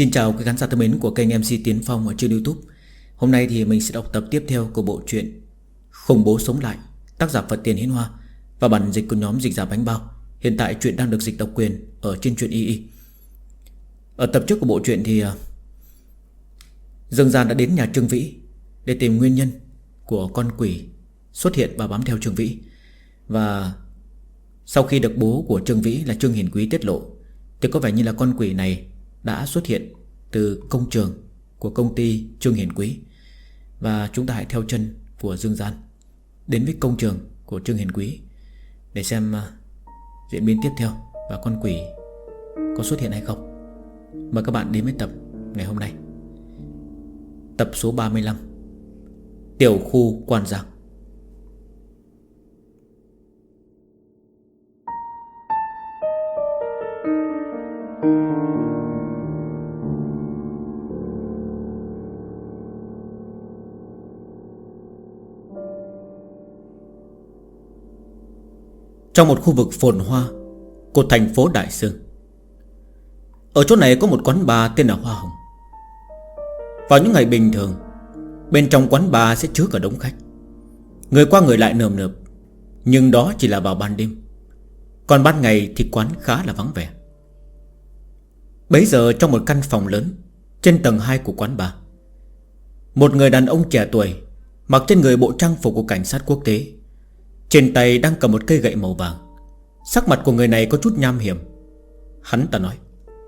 Xin chào các khán giả thân mến của kênh MC Tiến Phong ở trên YouTube. Hôm nay thì mình sẽ đọc tập tiếp theo của bộ truyện Khủng Bố Sống Lại, tác giả Phật Tiền Hiến Hoa và bản dịch của nhóm Dịch Giả Bánh Bao. Hiện tại truyện đang được dịch độc quyền ở trên truyện YY. Ở tập trước của bộ truyện thì Dương Gian đã đến nhà Trương Vĩ để tìm nguyên nhân của con quỷ xuất hiện và bám theo Trương Vĩ. Và sau khi được bố của Trương Vĩ là Trương Hiển Quý tiết lộ thì có vẻ như là con quỷ này đã xuất hiện từ công trường của công ty Trương Hiển Quý. Và chúng ta hãy theo chân của Dương Gian đến với công trường của Trương Hiển Quý để xem diễn biến tiếp theo và con quỷ có xuất hiện hay không. Mời các bạn đến với tập ngày hôm nay, tập số 35, Tiểu khu Quan Giang. Trong một khu vực phồn hoa của thành phố Đại Sương, ở chỗ này có một quán bar tên là Hoa Hồng. Vào những ngày bình thường, bên trong quán bar sẽ chứa cả đống khách, người qua người lại nườm nượp. Nhưng đó chỉ là vào ban đêm, còn ban ngày thì quán khá là vắng vẻ. Bấy giờ trong một căn phòng lớn trên tầng 2 của quán bar, một người đàn ông trẻ tuổi mặc trên người bộ trang phục của cảnh sát quốc tế, trên tay đang cầm một cây gậy màu vàng. Sắc mặt của người này có chút nham hiểm. Hắn ta nói: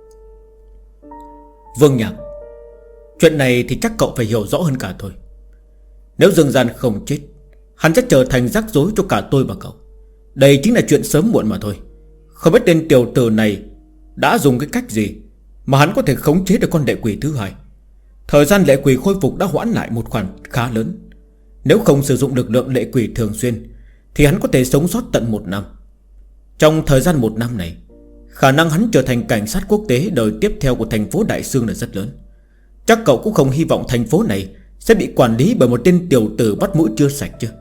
Vương Nhạc, chuyện này thì chắc cậu phải hiểu rõ hơn cả tôi. Nếu Dương Gian không chết, hắn sẽ trở thành rắc rối cho cả tôi và cậu. Đây chính là chuyện sớm muộn mà thôi. Không biết tên tiểu tử này đã dùng cái cách gì mà hắn có thể khống chế được con lệ quỷ thứ hai. Thời gian lệ quỷ khôi phục đã hoãn lại một khoản khá lớn. Nếu không sử dụng lực lượng lệ quỷ thường xuyên thì hắn có thể sống sót tận 1 năm. Trong thời gian 1 năm này, khả năng hắn trở thành cảnh sát quốc tế đời tiếp theo của thành phố Đại Sương là rất lớn. Chắc cậu cũng không hy vọng thành phố này sẽ bị quản lý bởi một tên tiểu tử bắt mũi chưa sạch chứ.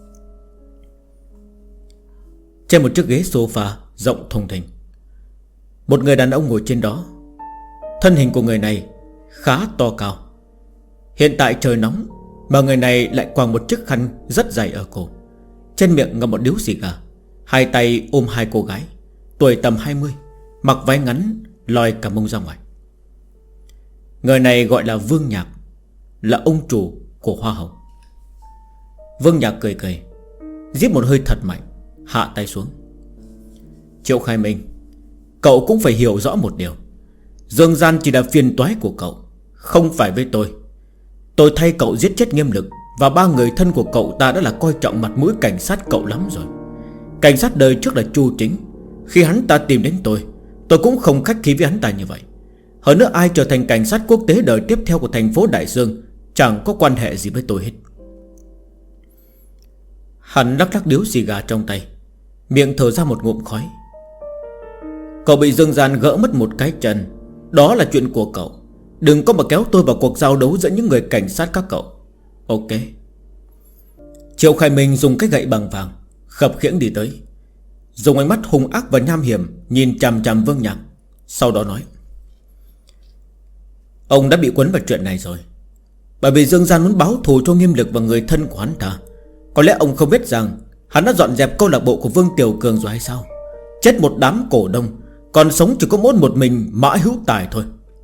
Trên một chiếc ghế sofa rộng thùng thình, một người đàn ông ngồi trên đó. Thân hình của người này khá to cao. Hiện tại trời nóng mà người này lại quàng một chiếc khăn rất dày ở cổ, trên miệng ngậm một điếu xì gà, hai tay ôm 2 cô gái tuổi tầm 20, mặc váy ngắn lòi cả mông ra ngoài. Người này gọi là Vương Nhạc, là ông chủ của Hoa Hồng. Vương Nhạc cười cười, rít một hơi thật mạnh, hạ tay xuống. Triệu Khai Minh, cậu cũng phải hiểu rõ một điều. Dương Gian chỉ là phiền toái của cậu, không phải với tôi. Tôi thay cậu giết chết Nghiêm Lực, và 3 người thân của cậu ta đã là coi trọng mặt mũi cảnh sát cậu lắm rồi. Cảnh sát đời trước là Chu Chính. Khi hắn ta tìm đến tôi cũng không khách khí với hắn ta như vậy. Hơn nữa ai trở thành cảnh sát quốc tế đời tiếp theo của thành phố Đại Sương chẳng có quan hệ gì với tôi hết. Hắn lắc lắc điếu xì gà trong tay, miệng thở ra một ngụm khói. Cậu bị Dương Gian gỡ mất một cái chân, đó là chuyện của cậu. Đừng có mà kéo tôi vào cuộc giao đấu giữa những người cảnh sát các cậu. Ok. Triệu Khai Minh dùng cái gậy bằng vàng khập khiễng đi tới, dùng ánh mắt hung ác và nham hiểm nhìn chằm chằm Vương Nhạc. Sau đó nói: Ông đã bị quấn vào chuyện này rồi. Bởi vì Dương Gian muốn báo thù cho Nghiêm Lực và người thân của hắn ta. Có lẽ ông không biết rằng hắn đã dọn dẹp câu lạc bộ của Vương Tiểu Cường rồi hay sao? Chết một đám cổ đông, còn sống chỉ có mỗi một mình Mã Hữu Tài thôi.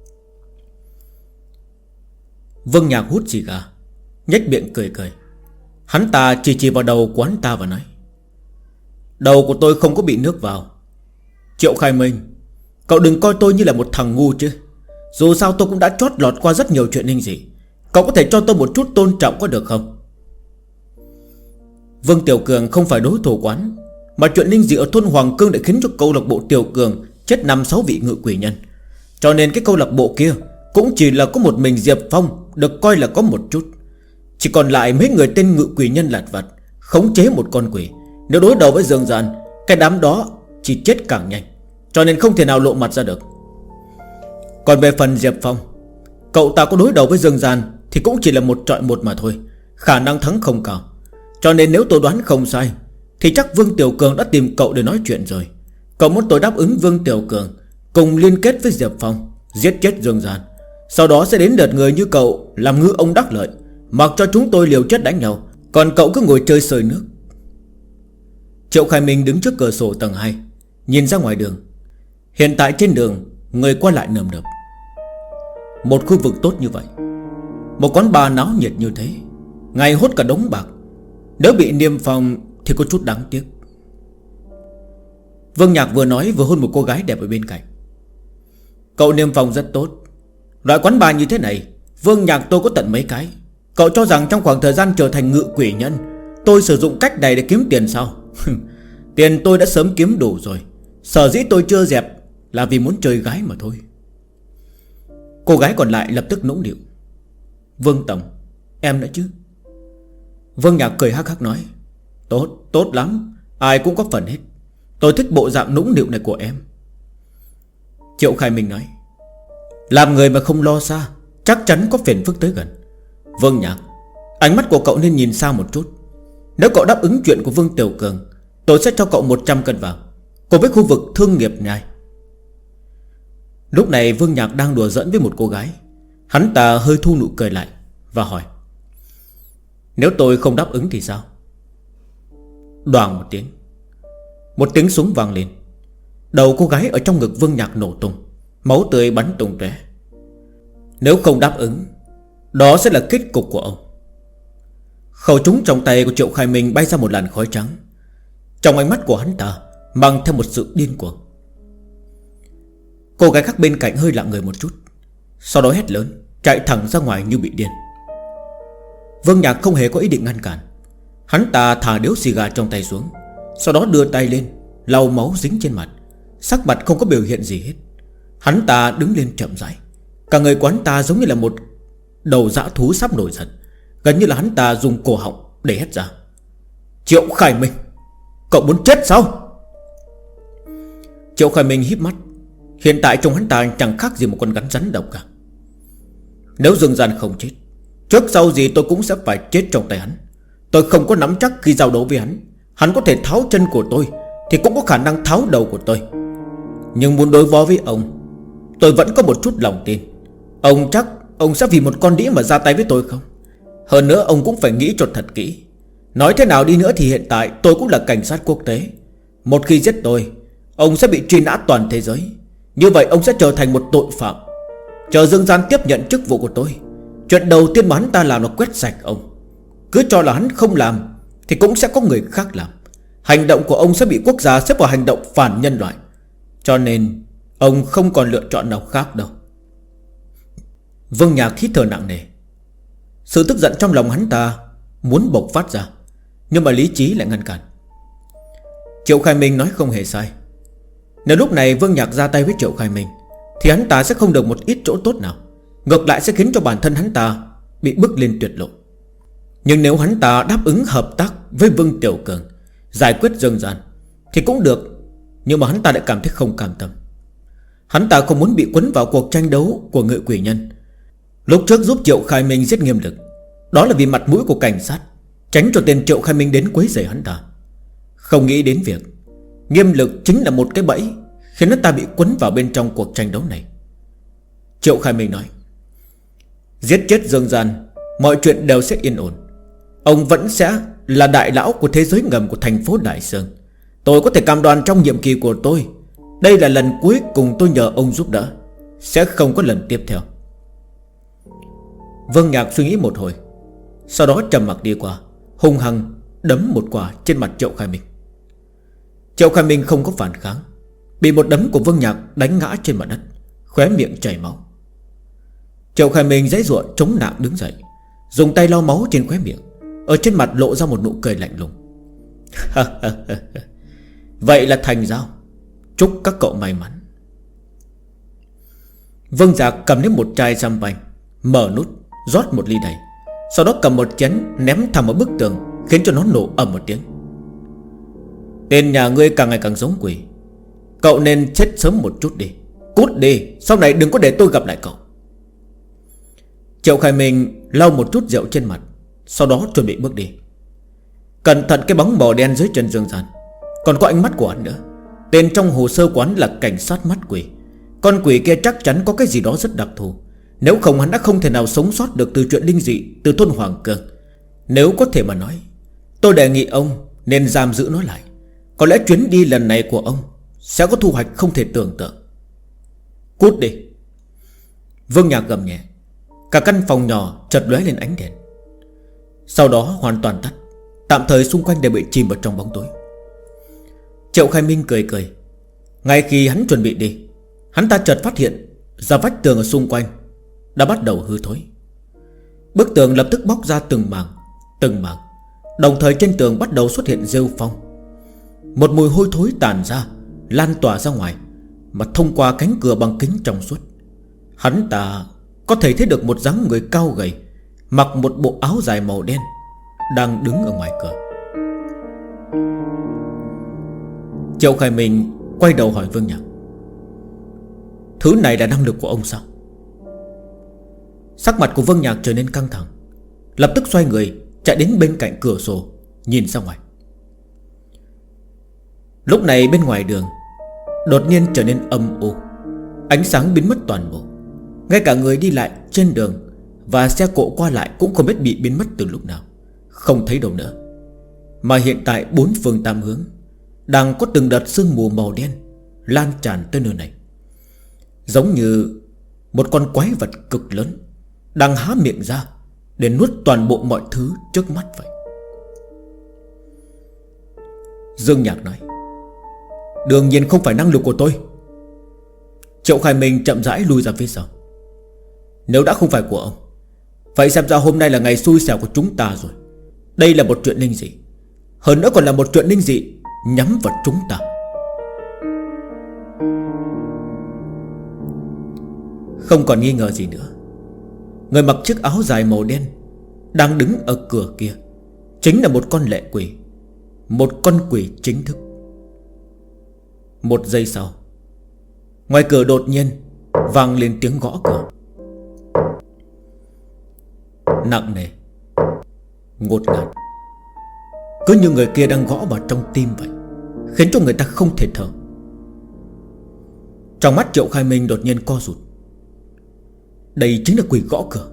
Vương Nhạc hút xì gà, nhếch miệng cười cười. Hắn ta chỉ vào đầu của hắn ta và nói: Đầu của tôi không có bị nước vào. Triệu Khai Minh, cậu đừng coi tôi như là một thằng ngu chứ. Dù sao tôi cũng đã trót lọt qua rất nhiều chuyện linh dị. Cậu có thể cho tôi một chút tôn trọng có được không? Vương Tiểu Cường không phải đối thủ quán, mà chuyện linh dị ở thôn Hoàng Cương đã khiến cho câu lạc bộ Tiểu Cường chết 5-6 vị ngự quỷ nhân. Cho nên cái câu lạc bộ kia cũng chỉ là có một mình Diệp Phong được coi là có một chút. Chỉ còn lại mấy người tên ngự quỷ nhân lặt vặt khống chế một con quỷ. Nếu đối đầu với Dương Gian, cái đám đó chỉ chết càng nhanh, cho nên không thể nào lộ mặt ra được. Còn về phần Diệp Phong, cậu ta có đối đầu với Dương Gian thì cũng chỉ là 1 chọi 1 mà thôi, khả năng thắng không cao. Cho nên nếu tôi đoán không sai thì chắc Vương Tiểu Cường đã tìm cậu để nói chuyện rồi. Cậu muốn tôi đáp ứng Vương Tiểu Cường cùng liên kết với Diệp Phong giết chết Dương Gian, Sau đó sẽ đến đợt người như cậu làm ngư ông đắc lợi, mặc cho chúng tôi liều chết đánh nhau, còn cậu cứ ngồi chơi sơi nước. Triệu Khai Minh đứng trước cửa sổ tầng 2, nhìn ra ngoài đường. Hiện tại trên đường người qua lại nườm nượp. Một khu vực tốt như vậy, một quán bar náo nhiệt như thế, ngày hốt cả đống bạc, nếu bị niêm phong thì có chút đáng tiếc. Vương Nhạc vừa nói vừa hôn một cô gái đẹp ở bên cạnh. Cậu niêm phong rất tốt. Loại quán bar như thế này, Vương Nhạc tôi có tận mấy cái. Cậu cho rằng trong khoảng thời gian trở thành ngự quỷ nhân, tôi sử dụng cách này để kiếm tiền sao? Tiền tôi đã sớm kiếm đủ rồi. Sở dĩ tôi chưa dẹp là vì muốn chơi gái mà thôi. Cô gái còn lại lập tức nũng nịu. Vương Tổng, em nữa chứ? Vương Nhạc cười hắc hắc nói. Tốt, tốt lắm. Ai cũng có phần hết. Tôi thích bộ dạng nũng nịu này của em. Triệu Khai Minh nói. Làm người mà không lo xa, chắc chắn có phiền phức tới gần. Vương Nhạc, ánh mắt của cậu nên nhìn xa một chút. Nếu cậu đáp ứng chuyện của Vương Tiểu Cường, tôi sẽ cho cậu 100 cân vàng, cùng với khu vực thương nghiệp nhai. Lúc này Vương Nhạc đang đùa giỡn với một cô gái. Hắn ta hơi thu nụ cười lại và hỏi. Nếu tôi không đáp ứng thì sao? Đoàng một tiếng. Một tiếng súng vang lên. Đầu cô gái ở trong ngực Vương Nhạc nổ tung, máu tươi bắn tung tóe. Nếu không đáp ứng, đó sẽ là kết cục của ông. Khẩu súng trong tay của Triệu Khai Minh bay ra một làn khói trắng. Trong ánh mắt của hắn ta mang theo một sự điên cuồng. Cô gái khác bên cạnh hơi lặng người một chút, sau đó hét lớn, chạy thẳng ra ngoài như bị điên. Vương Nhạc không hề có ý định ngăn cản. Hắn ta thả điếu xì gà trong tay xuống, sau đó đưa tay lên lau máu dính trên mặt. Sắc mặt không có biểu hiện gì hết. Hắn ta đứng lên chậm rãi. Cả người quán ta giống như là một đầu dã thú sắp nổi giận. Gần như là hắn ta dùng cổ họng để hét ra. Triệu Khai Minh, cậu muốn chết sao? Triệu Khai Minh híp mắt. Hiện tại trong hắn ta chẳng khác gì một con rắn rắn độc cả. Nếu Dương Gian không chết, trước sau gì tôi cũng sẽ phải chết trong tay hắn. Tôi không có nắm chắc khi giao đấu với hắn. Hắn có thể tháo chân của tôi thì cũng có khả năng tháo đầu của tôi. Nhưng muốn đối phó với ông, tôi vẫn có một chút lòng tin. Ông chắc ông sẽ vì một con đĩ mà ra tay với tôi không? Hơn nữa ông cũng phải nghĩ cho thật kỹ. Nói thế nào đi nữa thì hiện tại tôi cũng là cảnh sát quốc tế. Một khi giết tôi, ông sẽ bị truy nã toàn thế giới. Như vậy ông sẽ trở thành một tội phạm. Chờ Dương Gian tiếp nhận chức vụ của tôi, chuyện đầu tiên mà hắn ta làm là quét sạch ông. Cứ cho là hắn không làm thì cũng sẽ có người khác làm. Hành động của ông sẽ bị quốc gia xếp vào hành động phản nhân loại. Cho nên ông không còn lựa chọn nào khác đâu. Vương Nhạc hít thở nặng nề. Sự tức giận trong lòng hắn ta muốn bộc phát ra, nhưng mà lý trí lại ngăn cản. Triệu Khai Minh nói không hề sai. Nếu lúc này Vương Nhạc ra tay với Triệu Khai Minh thì hắn ta sẽ không được một ít chỗ tốt nào. Ngược lại sẽ khiến cho bản thân hắn ta bị bước lên tuyệt lộ. Nhưng nếu hắn ta đáp ứng hợp tác với Vương Tiểu Cường, giải quyết Dương Gian thì cũng được. Nhưng mà hắn ta lại cảm thấy không cam tâm. Hắn ta không muốn bị quấn vào cuộc tranh đấu của ngự quỷ nhân. Lúc trước giúp Triệu Khai Minh giết Nghiêm Lực, đó là vì mặt mũi của cảnh sát, tránh cho tên Triệu Khai Minh đến quấy rầy hắn ta. Không nghĩ đến việc Nghiêm Lực chính là một cái bẫy khiến hắn ta bị quấn vào bên trong cuộc tranh đấu này. Triệu Khai Minh nói. Giết chết Dương Gian, mọi chuyện đều sẽ yên ổn. Ông vẫn sẽ là đại lão của thế giới ngầm của thành phố Đại Sơn. Tôi có thể cam đoan trong nhiệm kỳ của tôi, đây là lần cuối cùng tôi nhờ ông giúp đỡ, sẽ không có lần tiếp theo. Vương Nhạc suy nghĩ một hồi, sau đó trầm mặc đi qua, hung hăng đấm một quả trên mặt Triệu Khai Minh. Triệu Khai Minh không có phản kháng, bị một đấm của Vương Nhạc đánh ngã trên mặt đất, khóe miệng chảy máu. Triệu Khai Minh giãy giụa chống nạng đứng dậy, dùng tay lau máu trên khóe miệng, ở trên mặt lộ ra một nụ cười lạnh lùng. Vậy là thành giao. Chúc các cậu may mắn. Vương Nhạc cầm lấy một chai champagne, mở nút, rót một ly đầy, sau đó cầm một chén ném thẳng vào bức tường, khiến cho nó nổ ầm một tiếng. Tên nhà ngươi càng ngày càng giống quỷ. Cậu nên chết sớm một chút đi. Cút đi, sau này đừng có để tôi gặp lại cậu. Triệu Khai Minh lau một chút rượu trên mặt, sau đó chuẩn bị bước đi. Cẩn thận cái bóng màu đen dưới chân Dương Gian. Còn có ánh mắt của hắn nữa. Tên trong hồ sơ quán là cảnh sát mắt quỷ. Con quỷ kia chắc chắn có cái gì đó rất đặc thù. Nếu không hắn đã không thể nào sống sót được từ chuyện linh dị từ thôn Hoàng Cương. Nếu có thể mà nói, tôi đề nghị ông nên giam giữ nó lại. Có lẽ chuyến đi lần này của ông sẽ có thu hoạch không thể tưởng tượng. Cút đi. Vương Nhạc gầm nhẹ. Cả căn phòng nhỏ chợt lóe lên ánh đèn, sau đó hoàn toàn tắt. Tạm thời xung quanh đều bị chìm vào trong bóng tối. Triệu Khai Minh cười cười. Ngay khi hắn chuẩn bị đi, hắn ta chợt phát hiện ra vách tường ở xung quanh đã bắt đầu hư thối. Bức tường lập tức bóc ra từng mảng. Đồng thời trên tường bắt đầu xuất hiện rêu phong. Một mùi hôi thối tàn ra, lan tỏa ra ngoài, mà thông qua cánh cửa bằng kính trong suốt, hắn ta có thể thấy được một dáng người cao gầy, mặc một bộ áo dài màu đen, đang đứng ở ngoài cửa. Triệu Khai Minh quay đầu hỏi Vương Nhạc: Thứ này là năng lực của ông sao? Sắc mặt của Vương Nhạc trở nên căng thẳng, lập tức xoay người chạy đến bên cạnh cửa sổ, nhìn ra ngoài. Lúc này bên ngoài đường đột nhiên trở nên âm u, ánh sáng biến mất toàn bộ. Ngay cả người đi lại trên đường và xe cộ qua lại cũng không biết bị biến mất từ lúc nào, không thấy đâu nữa. Mà hiện tại bốn phương tám hướng đang có từng đợt sương mù màu đen lan tràn tới nơi này, giống như một con quái vật cực lớn đang há miệng ra để nuốt toàn bộ mọi thứ trước mắt vậy. Dương Nhạc nói: Đương nhiên không phải năng lực của tôi. Triệu Khai Minh chậm rãi lùi ra phía sau. Nếu đã không phải của ông, vậy xem ra hôm nay là ngày xui xẻo của chúng ta rồi. Đây là một chuyện linh dị, hơn nữa còn là một chuyện linh dị nhắm vào chúng ta. Không còn nghi ngờ gì nữa, người mặc chiếc áo dài màu đen đang đứng ở cửa kia chính là một con lệ quỷ, một con quỷ chính thức. Một giây sau, ngoài cửa đột nhiên vang lên tiếng gõ cửa nặng nề, ngột ngạt, cứ như người kia đang gõ vào trong tim vậy, khiến cho người ta không thể thở. Trong mắt Triệu Khai Minh đột nhiên co rụt. Đây chính là quỷ gõ cửa.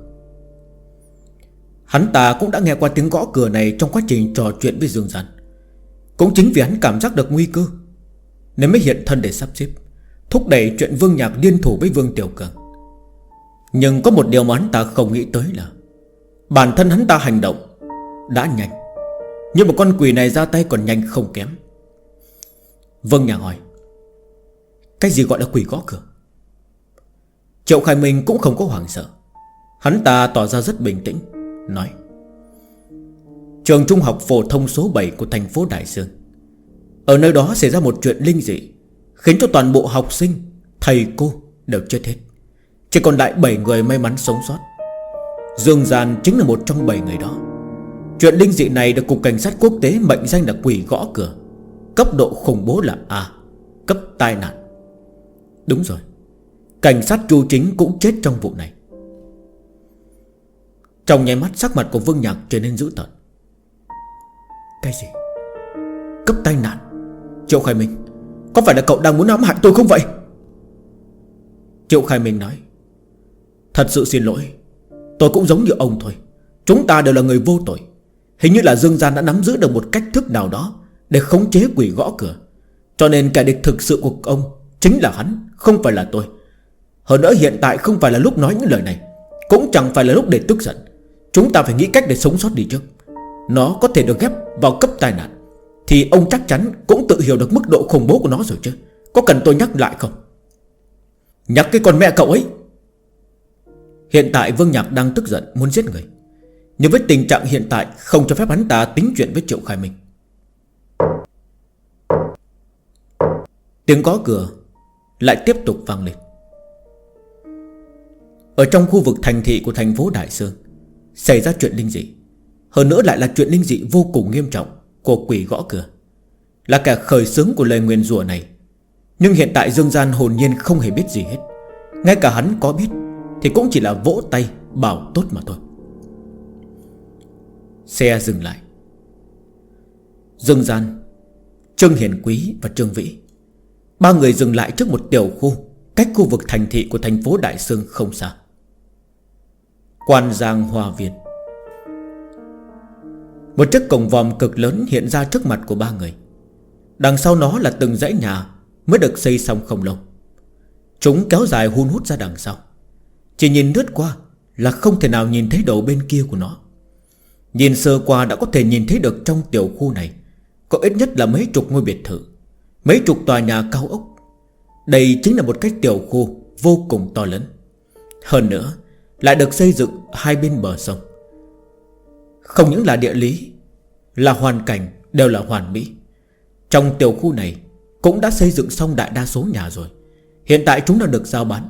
Hắn ta cũng đã nghe qua tiếng gõ cửa này trong quá trình trò chuyện với Dương Gian. Cũng chính vì hắn cảm giác được nguy cơ nên mới hiện thân để sắp xếp, thúc đẩy chuyện Vương Nhạc liên thủ với Vương Tiểu Cường. Nhưng có một điều mà hắn ta không nghĩ tới là bản thân hắn ta hành động đã nhanh, nhưng mà con quỷ này ra tay còn nhanh không kém. Vương Nhạc hỏi: Cái gì gọi là quỷ gõ cửa? Triệu Khai Minh cũng không có hoảng sợ. Hắn ta tỏ ra rất bình tĩnh, nói: Trường trung học phổ thông số 7 của thành phố Đại Dương, ở nơi đó xảy ra một chuyện linh dị, khiến cho toàn bộ học sinh, thầy cô đều chết hết. Chỉ còn lại 7 người may mắn sống sót. Dương Gian chính là một trong 7 người đó. Chuyện linh dị này được Cục Cảnh sát Quốc tế mệnh danh là quỷ gõ cửa. Cấp độ khủng bố là A, cấp tai nạn. Đúng rồi, cảnh sát Chu Chính cũng chết trong vụ này. Trong nháy mắt sắc mặt của Vương Nhạc trở nên dữ tợn. Cái gì? Cấp tai nạn? Triệu Khai Minh, có phải là cậu đang muốn ám hại tôi không vậy? Triệu Khai Minh nói: Thật sự xin lỗi, tôi cũng giống như ông thôi. Chúng ta đều là người vô tội. Hình như là Dương Gian đã nắm giữ được một cách thức nào đó để khống chế quỷ gõ cửa, cho nên kẻ địch thực sự của ông chính là hắn, không phải là tôi. Hơn nữa hiện tại không phải là lúc nói những lời này, cũng chẳng phải là lúc để tức giận. Chúng ta phải nghĩ cách để sống sót đi trước. Nó có thể được ghép vào cấp tai nạn thì ông chắc chắn cũng tự hiểu được mức độ khủng bố của nó rồi chứ. Có cần tôi nhắc lại không? Nhắc cái con mẹ cậu ấy. Hiện tại Vương Nhạc đang tức giận muốn giết người, nhưng với tình trạng hiện tại không cho phép hắn ta tính chuyện với Triệu Khai Minh. Tiếng gõ cửa lại tiếp tục vang lên. Ở trong khu vực thành thị của thành phố Đại Sơn xảy ra chuyện linh dị, hơn nữa lại là chuyện linh dị vô cùng nghiêm trọng của quỷ gõ cửa, là kẻ khởi xướng của lời nguyền rủa này. Nhưng hiện tại Dương Gian hồn nhiên không hề biết gì hết. Ngay cả hắn có biết thì cũng chỉ là vỗ tay bảo tốt mà thôi. Xe dừng lại. Dương Gian, Trương Hiền Quý và Trương Vĩ, ba người dừng lại trước một tiểu khu cách khu vực thành thị của thành phố Đại Sương không xa. Quan Giang Hoa Viên. Một chiếc cổng vòm cực lớn hiện ra trước mặt của ba người. Đằng sau nó là từng dãy nhà mới được xây xong không lâu. Chúng kéo dài hun hút ra đằng sau. Chỉ nhìn lướt qua là không thể nào nhìn thấy đầu bên kia của nó. Nhìn sơ qua đã có thể nhìn thấy được trong tiểu khu này có ít nhất là mấy chục ngôi biệt thự, mấy chục tòa nhà cao ốc. Đây chính là một cái tiểu khu vô cùng to lớn. Hơn nữa lại được xây dựng hai bên bờ sông. Không những là địa lý, là hoàn cảnh đều là hoàn mỹ. Trong tiểu khu này cũng đã xây dựng xong đại đa số nhà rồi. Hiện tại chúng đã được giao bán.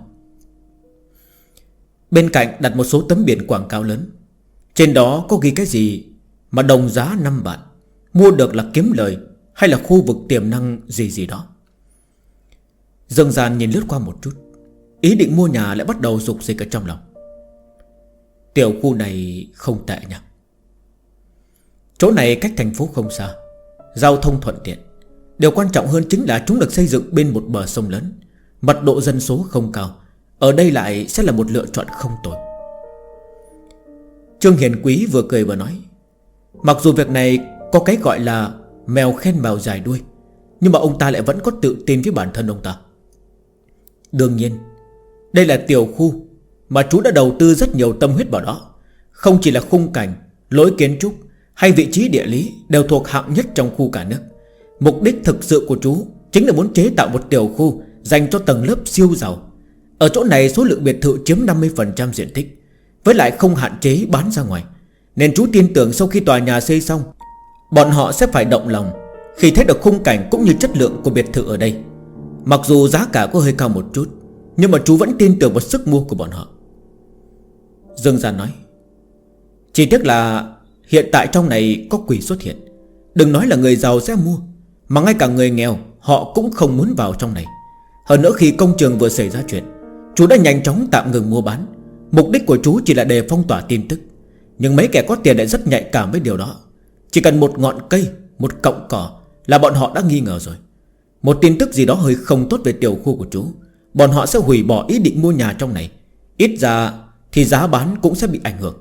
Bên cạnh đặt một số tấm biển quảng cáo lớn. Trên đó có ghi cái gì mà đồng giá 5 vạn, mua được là kiếm lời, hay là khu vực tiềm năng gì gì đó. Dương Gian nhìn lướt qua một chút, ý định mua nhà lại bắt đầu rục rịch ở trong lòng. Tiểu khu này không tệ nhỉ. Chỗ này cách thành phố không xa, giao thông thuận tiện. Điều quan trọng hơn chính là chúng được xây dựng bên một bờ sông lớn, mật độ dân số không cao. Ở đây lại sẽ là một lựa chọn không tồi. Trương Hiền Quý vừa cười vừa nói, mặc dù việc này có cái gọi là mèo khen mèo dài đuôi, nhưng mà ông ta lại vẫn có tự tin với bản thân ông ta. Đương nhiên đây là tiểu khu mà chú đã đầu tư rất nhiều tâm huyết vào đó. Không chỉ là khung cảnh, lối kiến trúc hay vị trí địa lý đều thuộc hạng nhất trong khu cả nước. Mục đích thực sự của chú chính là muốn chế tạo một tiểu khu dành cho tầng lớp siêu giàu. Ở chỗ này số lượng biệt thự chiếm 50% diện tích, với lại không hạn chế bán ra ngoài. Nên chú tin tưởng sau khi tòa nhà xây xong, bọn họ sẽ phải động lòng khi thấy được khung cảnh cũng như chất lượng của biệt thự ở đây. Mặc dù giá cả có hơi cao một chút, nhưng mà chú vẫn tin tưởng vào sức mua của bọn họ. Dương Gian nói, chỉ tiếc là hiện tại trong này có quỷ xuất hiện. Đừng nói là người giàu sẽ mua, mà ngay cả người nghèo họ cũng không muốn vào trong này. Hơn nữa khi công trường vừa xảy ra chuyện, chú đã nhanh chóng tạm ngừng mua bán. Mục đích của chú chỉ là để phong tỏa tin tức. Nhưng mấy kẻ có tiền lại rất nhạy cảm với điều đó. Chỉ cần một ngọn cây, một cọng cỏ là bọn họ đã nghi ngờ rồi. Một tin tức gì đó hơi không tốt về tiểu khu của chú, bọn họ sẽ hủy bỏ ý định mua nhà trong này. Ít ra thì giá bán cũng sẽ bị ảnh hưởng.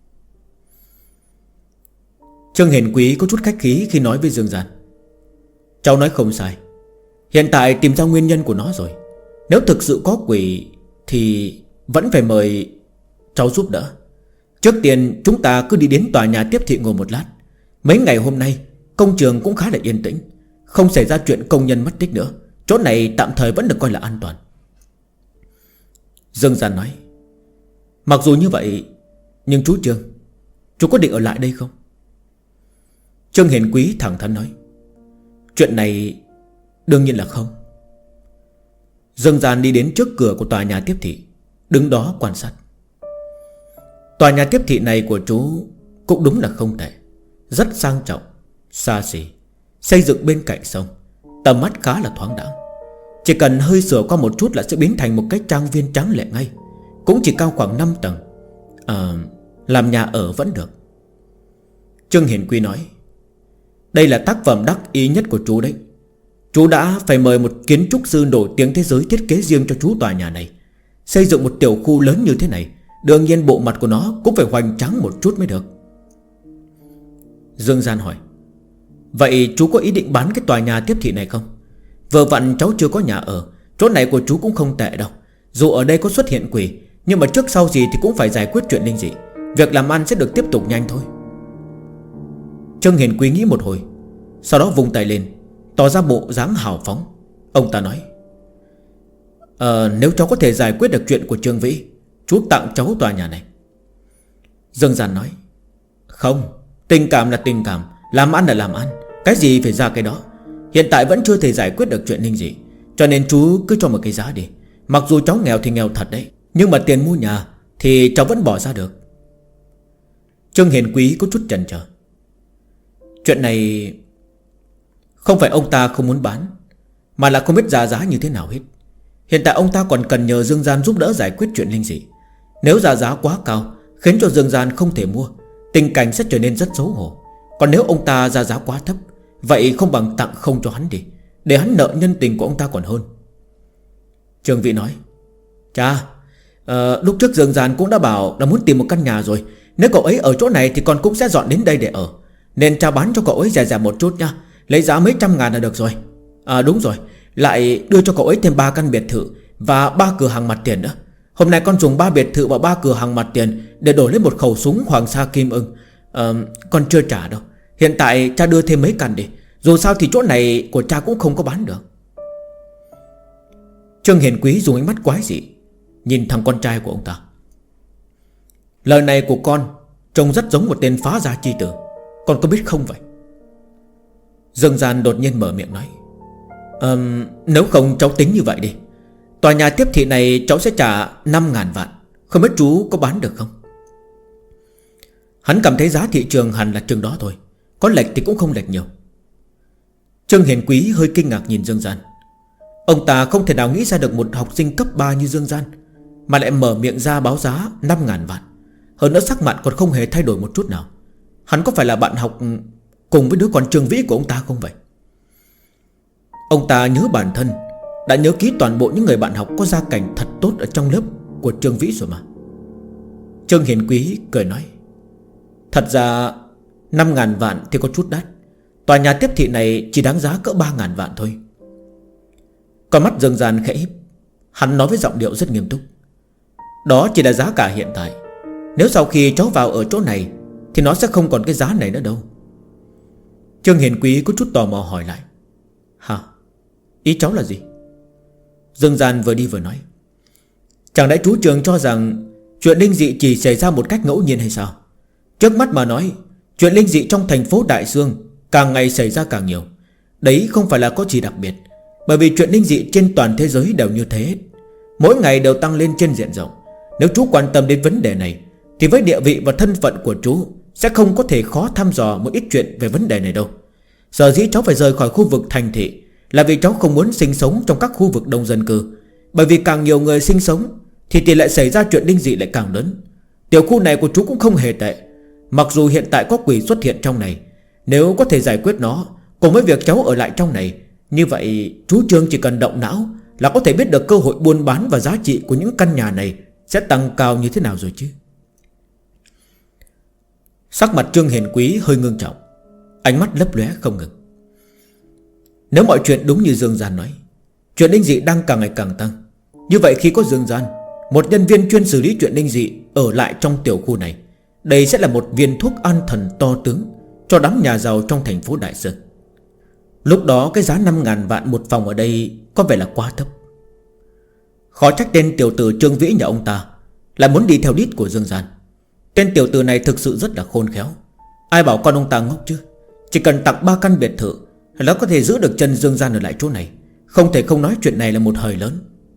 Trương Hiền Quý có chút khách khí khi nói với Dương Gian, cháu nói không sai. Hiện tại tìm ra nguyên nhân của nó rồi. Nếu thực sự có quỷ thì vẫn phải mời cháu giúp đỡ. Trước tiên chúng ta cứ đi đến tòa nhà tiếp thị ngồi một lát. Mấy ngày hôm nay công trường cũng khá là yên tĩnh, không xảy ra chuyện công nhân mất tích nữa. Chỗ này tạm thời vẫn được coi là an toàn. Dương Gian nói, mặc dù như vậy, nhưng chú Trương, chú có định ở lại đây không? Trương Hiền Quý thẳng thắn nói, chuyện này đương nhiên là không. Dương Gian đi đến trước cửa của tòa nhà tiếp thị, đứng đó quan sát. Tòa nhà tiếp thị này của chú cũng đúng là không tệ, rất sang trọng, xa xỉ, xây dựng bên cạnh sông, tầm mắt khá là thoáng đãng. Chỉ cần hơi sửa qua một chút là sẽ biến thành một cái trang viên tráng lệ ngay. Cũng chỉ cao khoảng 5 tầng. Làm nhà ở vẫn được. Trương Hiền Quy nói, đây là tác phẩm đắc ý nhất của chú đấy. Chú đã phải mời một kiến trúc sư nổi tiếng thế giới thiết kế riêng cho chú tòa nhà này. Xây dựng một tiểu khu lớn như thế này, đương nhiên bộ mặt của nó cũng phải hoành tráng một chút mới được. Dương Gian hỏi, vậy chú có ý định bán cái tòa nhà tiếp thị này không? Vừa vặn cháu chưa có nhà ở. Chỗ này của chú cũng không tệ đâu. Dù ở đây có xuất hiện quỷ, nhưng mà trước sau gì thì cũng phải giải quyết chuyện linh dị. Việc làm ăn sẽ được tiếp tục nhanh thôi. Trương Hiền Quý nghĩ một hồi, sau đó vung tay lên, tỏ ra bộ dáng hào phóng. Ông ta nói, nếu cháu có thể giải quyết được chuyện của Trương Vĩ, chú tặng cháu tòa nhà này. Dương Gian nói, không, tình cảm là tình cảm, làm ăn là làm ăn, cái gì phải ra cái đó. Hiện tại vẫn chưa thể giải quyết được chuyện linh dị, cho nên chú cứ cho một cái giá đi. Mặc dù cháu nghèo thì nghèo thật đấy, nhưng mà tiền mua nhà thì cháu vẫn bỏ ra được. Trương Hiền Quý có chút chần chờ. Chuyện này không phải ông ta không muốn bán, mà là không biết ra giá như thế nào hết. Hiện tại ông ta còn cần nhờ Dương Gian giúp đỡ giải quyết chuyện linh dị. Nếu ra giá quá cao khiến cho Dương Gian không thể mua, tình cảnh sẽ trở nên rất xấu hổ. Còn nếu ông ta ra giá quá thấp, vậy không bằng tặng không cho hắn đi, để hắn nợ nhân tình của ông ta còn hơn. Trương Vĩ nói, chà, Lúc trước Dương Gian cũng đã bảo là muốn tìm một căn nhà rồi. Nếu cậu ấy ở chỗ này thì con cũng sẽ dọn đến đây để ở. Nên cha bán cho cậu ấy rẻ một chút nha. Lấy giá mấy trăm ngàn là được rồi. Đúng rồi, lại đưa cho cậu ấy thêm 3 căn biệt thự và 3 cửa hàng mặt tiền nữa. Hôm nay con dùng 3 biệt thự và 3 cửa hàng mặt tiền để đổi lấy một khẩu súng Hoàng Sa Kim Ưng. Con chưa trả đâu. Hiện tại cha đưa thêm mấy căn đi. Dù sao thì chỗ này của cha cũng không có bán được. Trương Hiền Quý dùng ánh mắt quái dị nhìn thằng con trai của ông ta. Lời này của con trông rất giống một tên phá gia chi tử. Con có biết không vậy? Dương Gian đột nhiên mở miệng nói, nếu không cháu tính như vậy đi. Tòa nhà tiếp thị này cháu sẽ trả 5.000 vạn. Không biết chú có bán được không? Hắn cảm thấy giá thị trường hẳn là chừng đó thôi. Có lệch thì cũng không lệch nhiều. Trương Hiền Quý hơi kinh ngạc nhìn Dương Gian. Ông ta không thể nào nghĩ ra được một học sinh cấp 3 như Dương Gian mà lại mở miệng ra báo giá 5.000 vạn. Hơn nữa sắc mặt còn không hề thay đổi một chút nào. Hắn có phải là bạn học cùng với đứa con Trương Vĩ của ông ta không vậy? Ông ta nhớ bản thân đã nhớ ký toàn bộ những người bạn học có gia cảnh thật tốt ở trong lớp của Trương Vĩ rồi mà. Trương Hiền Quý cười nói, thật ra 5.000 vạn thì có chút đắt. Tòa nhà tiếp thị này chỉ đáng giá cỡ 3.000 vạn thôi. Con mắt Dương Gian khẽ híp. Hắn nói với giọng điệu rất nghiêm túc, đó chỉ là giá cả hiện tại. Nếu sau khi cháu vào ở chỗ này thì nó sẽ không còn cái giá này nữa đâu. Trương Hiền Quý có chút tò mò hỏi lại, hả? Ý cháu là gì? Dương Gian vừa đi vừa nói, chẳng lẽ chú Trường cho rằng chuyện linh dị chỉ xảy ra một cách ngẫu nhiên hay sao? Trước mắt mà nói, chuyện linh dị trong thành phố Đại Dương càng ngày xảy ra càng nhiều. Đấy không phải là có gì đặc biệt, bởi vì chuyện linh dị trên toàn thế giới đều như thế, mỗi ngày đều tăng lên trên diện rộng. Nếu chú quan tâm đến vấn đề này thì với địa vị và thân phận của chú sẽ không có thể khó thăm dò một ít chuyện về vấn đề này đâu. Sở dĩ cháu phải rời khỏi khu vực thành thị là vì cháu không muốn sinh sống trong các khu vực đông dân cư. Bởi vì càng nhiều người sinh sống thì tỷ lệ xảy ra chuyện linh dị lại càng lớn. Tiểu khu này của chú cũng không hề tệ. Mặc dù hiện tại có quỷ xuất hiện trong này, nếu có thể giải quyết nó cùng với việc cháu ở lại trong này, như vậy chú Trương chỉ cần động não là có thể biết được cơ hội buôn bán và giá trị của những căn nhà này sẽ tăng cao như thế nào rồi chứ. Sắc mặt Trương Hiền Quý hơi ngưng trọng, ánh mắt lấp lóe không ngừng. Nếu mọi chuyện đúng như Dương Gian nói, chuyện linh dị đang càng ngày càng tăng, như vậy khi có Dương Gian, một nhân viên chuyên xử lý chuyện linh dị ở lại trong tiểu khu này, đây sẽ là một viên thuốc an thần to tướng cho đám nhà giàu trong thành phố Đại Sơn. Lúc đó cái giá 5.000 vạn một phòng ở đây có vẻ là quá thấp. Khó trách tên tiểu tử Trương Vĩ nhà ông ta lại muốn đi theo đít của Dương Gian. Tên tiểu tử này thực sự rất là khôn khéo. Ai bảo con ông ta ngốc chứ. Chỉ cần tặng 3 căn biệt thự là có thể giữ được chân Dương Gian ở lại chỗ này. Không thể không nói chuyện này là một hời lớn.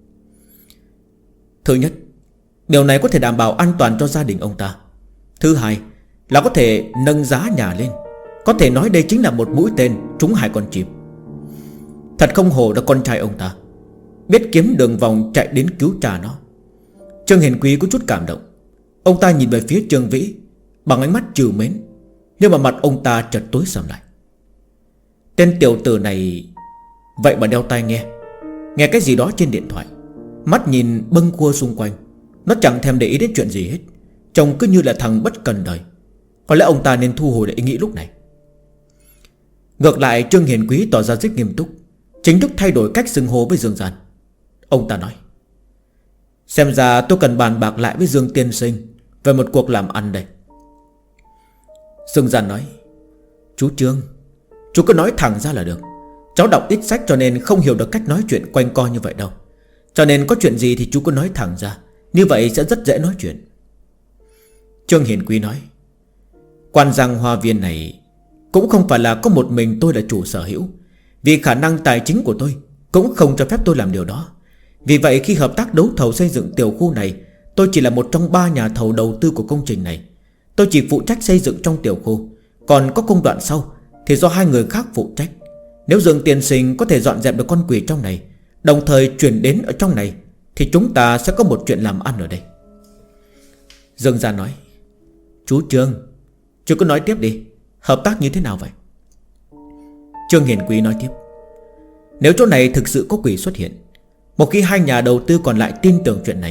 Thứ nhất, điều này có thể đảm bảo an toàn cho gia đình ông ta. Thứ hai là có thể nâng giá nhà lên. Có thể nói đây chính là một mũi tên trúng 2 con chim. Thật không hổ là con trai ông ta, biết kiếm đường vòng chạy đến cứu cha nó. Trương Hiền Quý có chút cảm động. Ông ta nhìn về phía Trương Vĩ bằng ánh mắt trìu mến, nhưng mà mặt ông ta chợt tối sầm lại. Tên tiểu tử này vậy mà đeo tai nghe, nghe cái gì đó trên điện thoại, mắt nhìn bâng quơ xung quanh. Nó chẳng thèm để ý đến chuyện gì hết, trông cứ như là thằng bất cần đời. Có lẽ ông ta nên thu hồi lại ý nghĩ lúc này. Ngược lại Trương Hiền Quý tỏ ra rất nghiêm túc, chính thức thay đổi cách xưng hô với Dương Gian. Ông ta nói, xem ra tôi cần bàn bạc lại với Dương tiên sinh về một cuộc làm ăn đây. Dương Gian nói, chú Trương, chú cứ nói thẳng ra là được. Cháu đọc ít sách cho nên không hiểu được cách nói chuyện quanh co như vậy đâu. Cho nên có chuyện gì thì chú cứ nói thẳng ra, như vậy sẽ rất dễ nói chuyện. Trương Hiền Quý nói, Quan Giang Hoa Viên này cũng không phải là có một mình tôi là chủ sở hữu. Vì khả năng tài chính của tôi cũng không cho phép tôi làm điều đó. Vì vậy khi hợp tác đấu thầu xây dựng tiểu khu này, tôi chỉ là một trong 3 nhà thầu đầu tư của công trình này. Tôi chỉ phụ trách xây dựng trong tiểu khu, còn có công đoạn sau thì do 2 người khác phụ trách. Nếu Dương tiên sinh có thể dọn dẹp được con quỷ trong này, đồng thời chuyển đến ở trong này, thì chúng ta sẽ có một chuyện làm ăn ở đây. Dương Gian nói, chú Trương, chú cứ nói tiếp đi, hợp tác như thế nào vậy? Trương Hiền Quý nói tiếp, nếu chỗ này thực sự có quỷ xuất hiện, một khi 2 nhà đầu tư còn lại tin tưởng chuyện này,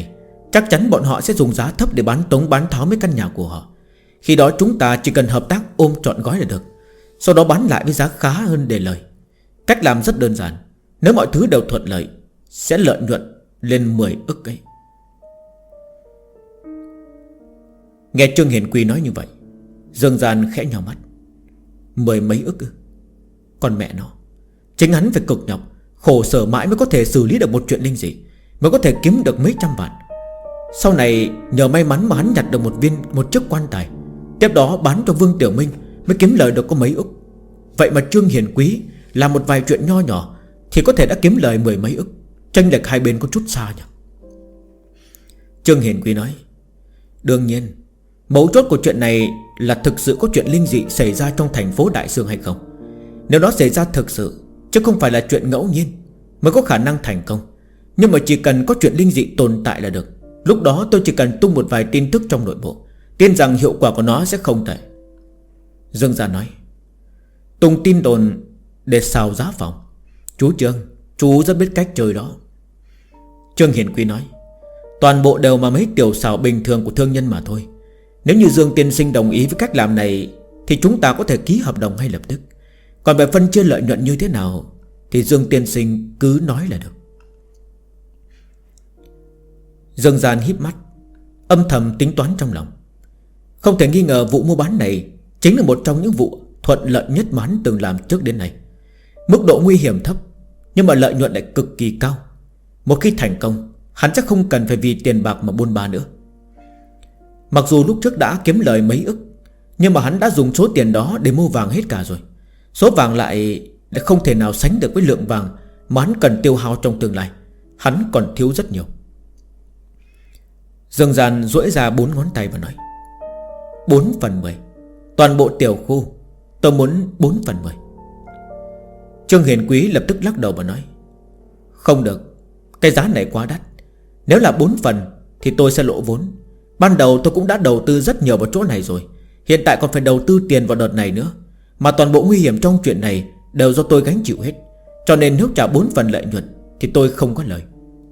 chắc chắn bọn họ sẽ dùng giá thấp để bán tống bán tháo mấy căn nhà của họ. Khi đó chúng ta chỉ cần hợp tác ôm trọn gói là được, sau đó bán lại với giá khá hơn để lời. Cách làm rất đơn giản. Nếu mọi thứ đều thuận lợi, sẽ lợi nhuận lên 10 ức ấy. Nghe Trương Hiền Quý nói như vậy, Dương Gian khẽ nhào mắt. 10 mấy ức ư? Còn mẹ nó, chính hắn phải cực nhọc khổ sở mãi mới có thể xử lý được một chuyện linh dị, mới có thể kiếm được mấy trăm vạn. Sau này nhờ may mắn mà hắn nhặt được một chiếc quan tài, tiếp đó bán cho Vương Tiểu Minh mới kiếm lời được có mấy ức. Vậy mà Trương Hiền Quý làm một vài chuyện nho nhỏ thì có thể đã kiếm lời 10 mấy ức. Chênh lệch hai bên có chút xa nhỉ. Trương Hiền Quý nói: đương nhiên, mấu chốt của chuyện này là thực sự có chuyện linh dị xảy ra trong thành phố Đại Sương hay không. Nếu nó xảy ra thực sự, chứ không phải là chuyện ngẫu nhiên, mới có khả năng thành công. Nhưng mà chỉ cần có chuyện linh dị tồn tại là được. Lúc đó tôi chỉ cần tung một vài tin tức trong nội bộ, tin rằng hiệu quả của nó sẽ không tệ. Dương Gia nói: tung tin đồn để xào giá phòng. Chú Trương, chú rất biết cách chơi đó. Trương Hiền Quý nói: toàn bộ đều mà mấy tiểu xào bình thường của thương nhân mà thôi. Nếu như Dương tiên sinh đồng ý với cách làm này thì chúng ta có thể ký hợp đồng ngay lập tức. Còn về phân chia lợi nhuận như thế nào thì Dương tiên sinh cứ nói là được. Dương Gian híp mắt, âm thầm tính toán trong lòng. Không thể nghi ngờ vụ mua bán này chính là một trong những vụ thuận lợi nhất mà hắn từng làm trước đến nay. Mức độ nguy hiểm thấp, nhưng mà lợi nhuận lại cực kỳ cao. Một khi thành công, hắn chắc không cần phải vì tiền bạc mà buôn ba nữa. Mặc dù lúc trước đã kiếm lời mấy ức, nhưng mà hắn đã dùng số tiền đó để mua vàng hết cả rồi. Số vàng lại không thể nào sánh được với lượng vàng mà hắn cần tiêu hao trong tương lai. Hắn còn thiếu rất nhiều. Dương Gian duỗi ra 4 ngón tay và nói: 4/10. Toàn bộ tiểu khu tôi muốn 4/10. Trương Hiền Quý lập tức lắc đầu và nói: không được, cái giá này quá đắt. Nếu là 4 phần thì tôi sẽ lỗ vốn. Ban đầu tôi cũng đã đầu tư rất nhiều vào chỗ này rồi, hiện tại còn phải đầu tư tiền vào đợt này nữa. Mà toàn bộ nguy hiểm trong chuyện này đều do tôi gánh chịu hết. Cho nên nếu trả 4 phần lợi nhuận thì tôi không có lời.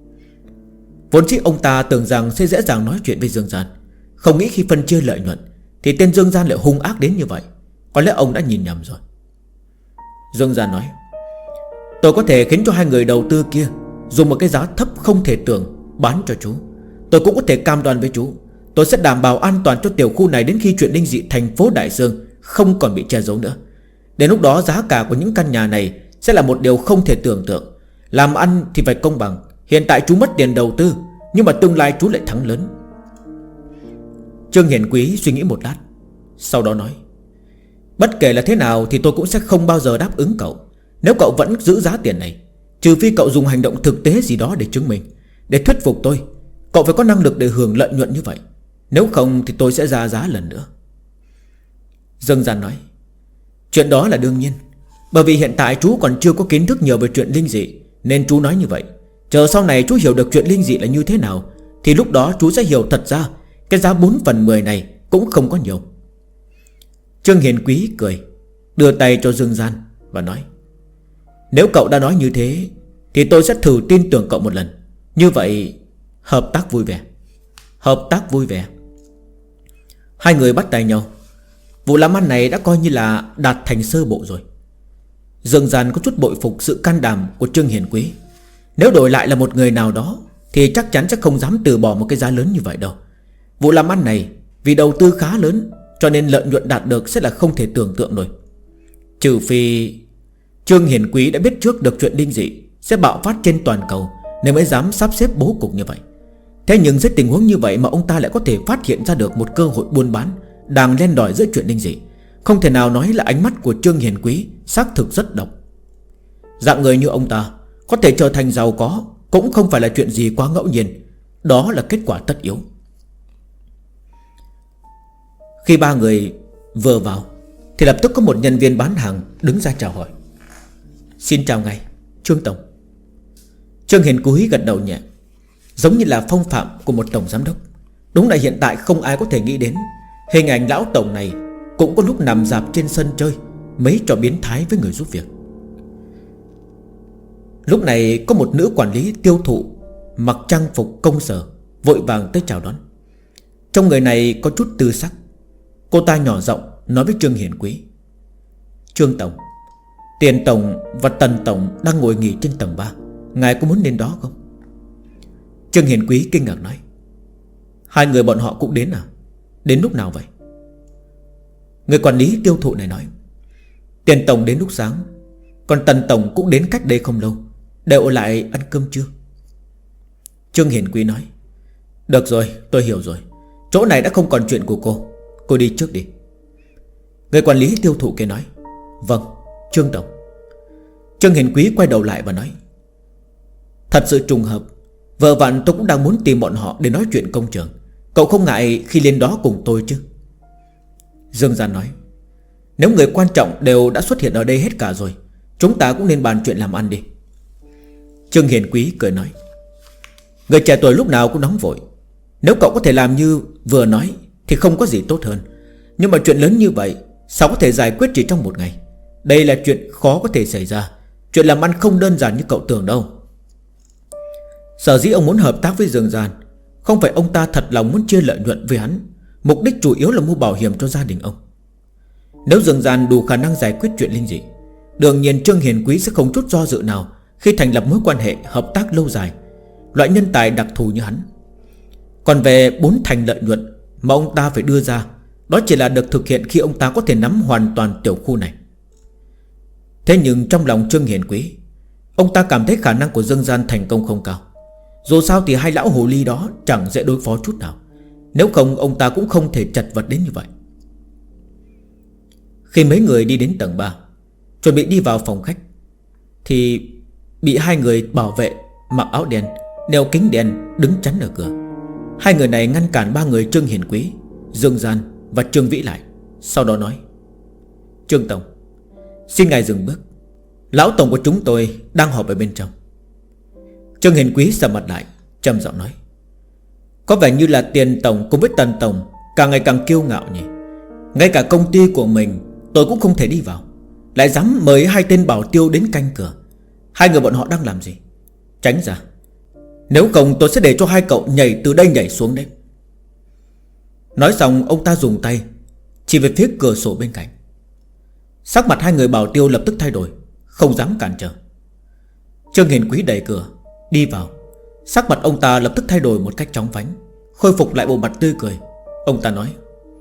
Vốn dĩ ông ta tưởng rằng sẽ dễ dàng nói chuyện với Dương Gian, không nghĩ khi phân chia lợi nhuận thì tên Dương Gian lại hung ác đến như vậy. Có lẽ ông đã nhìn nhầm rồi. Dương Gian nói: tôi có thể khiến cho hai người đầu tư kia dùng một cái giá thấp không thể tưởng bán cho chú. Tôi cũng có thể cam đoan với chú, tôi sẽ đảm bảo an toàn cho tiểu khu này đến khi chuyện linh dị thành phố Đại Sương không còn bị che giấu nữa. Đến lúc đó giá cả của những căn nhà này sẽ là một điều không thể tưởng tượng. Làm ăn thì phải công bằng. Hiện tại chú mất tiền đầu tư, nhưng mà tương lai chú lại thắng lớn. Trương Hiền Quý suy nghĩ một lát, sau đó nói: bất kể là thế nào thì tôi cũng sẽ không bao giờ đáp ứng cậu. Nếu cậu vẫn giữ giá tiền này, trừ phi cậu dùng hành động thực tế gì đó để chứng minh, để thuyết phục tôi. Cậu phải có năng lực để hưởng lợi nhuận như vậy. Nếu không thì tôi sẽ ra giá lần nữa. Dương Gian nói: chuyện đó là đương nhiên. Bởi vì hiện tại chú còn chưa có kiến thức nhiều về chuyện linh dị, nên chú nói như vậy. Chờ sau này chú hiểu được chuyện linh dị là như thế nào thì lúc đó chú sẽ hiểu thật ra cái giá 4/10 này cũng không có nhiều. Trương Hiền Quý cười, đưa tay cho Dương Gian và nói: nếu cậu đã nói như thế thì tôi sẽ thử tin tưởng cậu một lần. Như vậy hợp tác vui vẻ. Hợp tác vui vẻ. Hai người bắt tay nhau. Vụ làm ăn này đã coi như là đạt thành sơ bộ rồi. Dương Gian có chút bội phục sự can đảm của Trương Hiền Quý. Nếu đổi lại là một người nào đó thì chắc chắn sẽ không dám từ bỏ một cái giá lớn như vậy đâu. Vụ làm ăn này vì đầu tư khá lớn, cho nên lợi nhuận đạt được sẽ là không thể tưởng tượng nổi. Trừ phi Trương Hiền Quý đã biết trước được chuyện linh dị sẽ bạo phát trên toàn cầu nên mới dám sắp xếp bố cục như vậy. Thế nhưng dưới tình huống như vậy mà ông ta lại có thể phát hiện ra được một cơ hội buôn bán đang len lỏi giữa chuyện linh dị. Không thể nào nói là ánh mắt của Trương Hiền Quý xác thực rất độc. Dạng người như ông ta có thể trở thành giàu có cũng không phải là chuyện gì quá ngẫu nhiên. Đó là kết quả tất yếu. Khi ba người vừa vào thì lập tức có một nhân viên bán hàng đứng ra chào hỏi. Xin chào ngài, Trương Tổng. Trương Hiền Quý gật đầu nhẹ, giống như là phong phạm của một tổng giám đốc. Đúng là hiện tại không ai có thể nghĩ đến hình ảnh lão tổng này cũng có lúc nằm rạp trên sân chơi mấy trò biến thái với người giúp việc. Lúc này có một nữ quản lý tiêu thụ mặc trang phục công sở vội vàng tới chào đón. Trong người này có chút tư sắc. Cô ta nhỏ giọng nói với Trương Hiền Quý: Trương Tổng, Tiền Tổng và Tần Tổng đang ngồi nghỉ trên tầng 3, ngài có muốn lên đó không? Trương Hiền Quý kinh ngạc nói: Hai người bọn họ cũng đến à? Đến lúc nào vậy? Người quản lý tiêu thụ này nói: Tiền Tổng đến lúc sáng, còn Tần Tổng cũng đến cách đây không lâu, đều ở lại ăn cơm trưa. Trương Hiền Quý nói: Được rồi, tôi hiểu rồi. Chỗ này đã không còn chuyện của cô đi trước đi. Người quản lý tiêu thụ kia nói: Vâng, Trương Tổng. Trương Hiền Quý quay đầu lại và nói: Thật sự trùng hợp, vừa vặn tôi cũng đang muốn tìm bọn họ để nói chuyện công trường. Cậu không ngại khi lên đó cùng tôi chứ? Dương Gian nói: Nếu người quan trọng đều đã xuất hiện ở đây hết cả rồi, chúng ta cũng nên bàn chuyện làm ăn đi. Trương Hiền Quý cười nói: Người trẻ tuổi lúc nào cũng nóng vội. Nếu cậu có thể làm như vừa nói thì không có gì tốt hơn. Nhưng mà chuyện lớn như vậy sao có thể giải quyết chỉ trong một ngày? Đây là chuyện khó có thể xảy ra. Chuyện làm ăn không đơn giản như cậu tưởng đâu. Sở dĩ ông muốn hợp tác với Dương Gian, không phải ông ta thật lòng muốn chia lợi nhuận với hắn. Mục đích chủ yếu là mua bảo hiểm cho gia đình ông. Nếu Dương Gian đủ khả năng giải quyết chuyện linh dị, đương nhiên Trương Hiền Quý sẽ không chút do dự nào khi thành lập mối quan hệ hợp tác lâu dài, loại nhân tài đặc thù như hắn. Còn về 4 thành lợi nhuận mà ông ta phải đưa ra, đó chỉ là được thực hiện khi ông ta có thể nắm hoàn toàn tiểu khu này. Thế nhưng trong lòng Trương Hiền Quý, ông ta cảm thấy khả năng của Dương Gian thành công không cao. Dù sao thì hai lão hồ ly đó chẳng dễ đối phó chút nào. Nếu không ông ta cũng không thể chật vật đến như vậy. Khi mấy người đi đến tầng 3, chuẩn bị đi vào phòng khách, thì bị hai người bảo vệ mặc áo đen, đeo kính đen đứng chắn ở cửa. Hai người này ngăn cản ba người Trương Hiền Quý, Dương Gian và Trương Vĩ lại. Sau đó nói: Trương Tổng, xin ngài dừng bước. Lão Tổng của chúng tôi đang họp ở bên trong. Trương Hiền Quý sầm mặt lại, trầm giọng nói: Có vẻ như là Tiền Tổng cùng với Tần Tổng càng ngày càng kiêu ngạo nhỉ. Ngay cả công ty của mình tôi cũng không thể đi vào, lại dám mời hai tên bảo tiêu đến canh cửa. Hai người bọn họ đang làm gì? Tránh ra, nếu không tôi sẽ để cho hai cậu nhảy từ đây nhảy xuống đấy. Nói xong ông ta dùng tay chỉ về phía cửa sổ bên cạnh. Sắc mặt hai người bảo tiêu lập tức thay đổi, không dám cản trở. Trương Hiền Quý đẩy cửa đi vào. Sắc mặt ông ta lập tức thay đổi một cách chóng vánh, khôi phục lại bộ mặt tươi cười. Ông ta nói: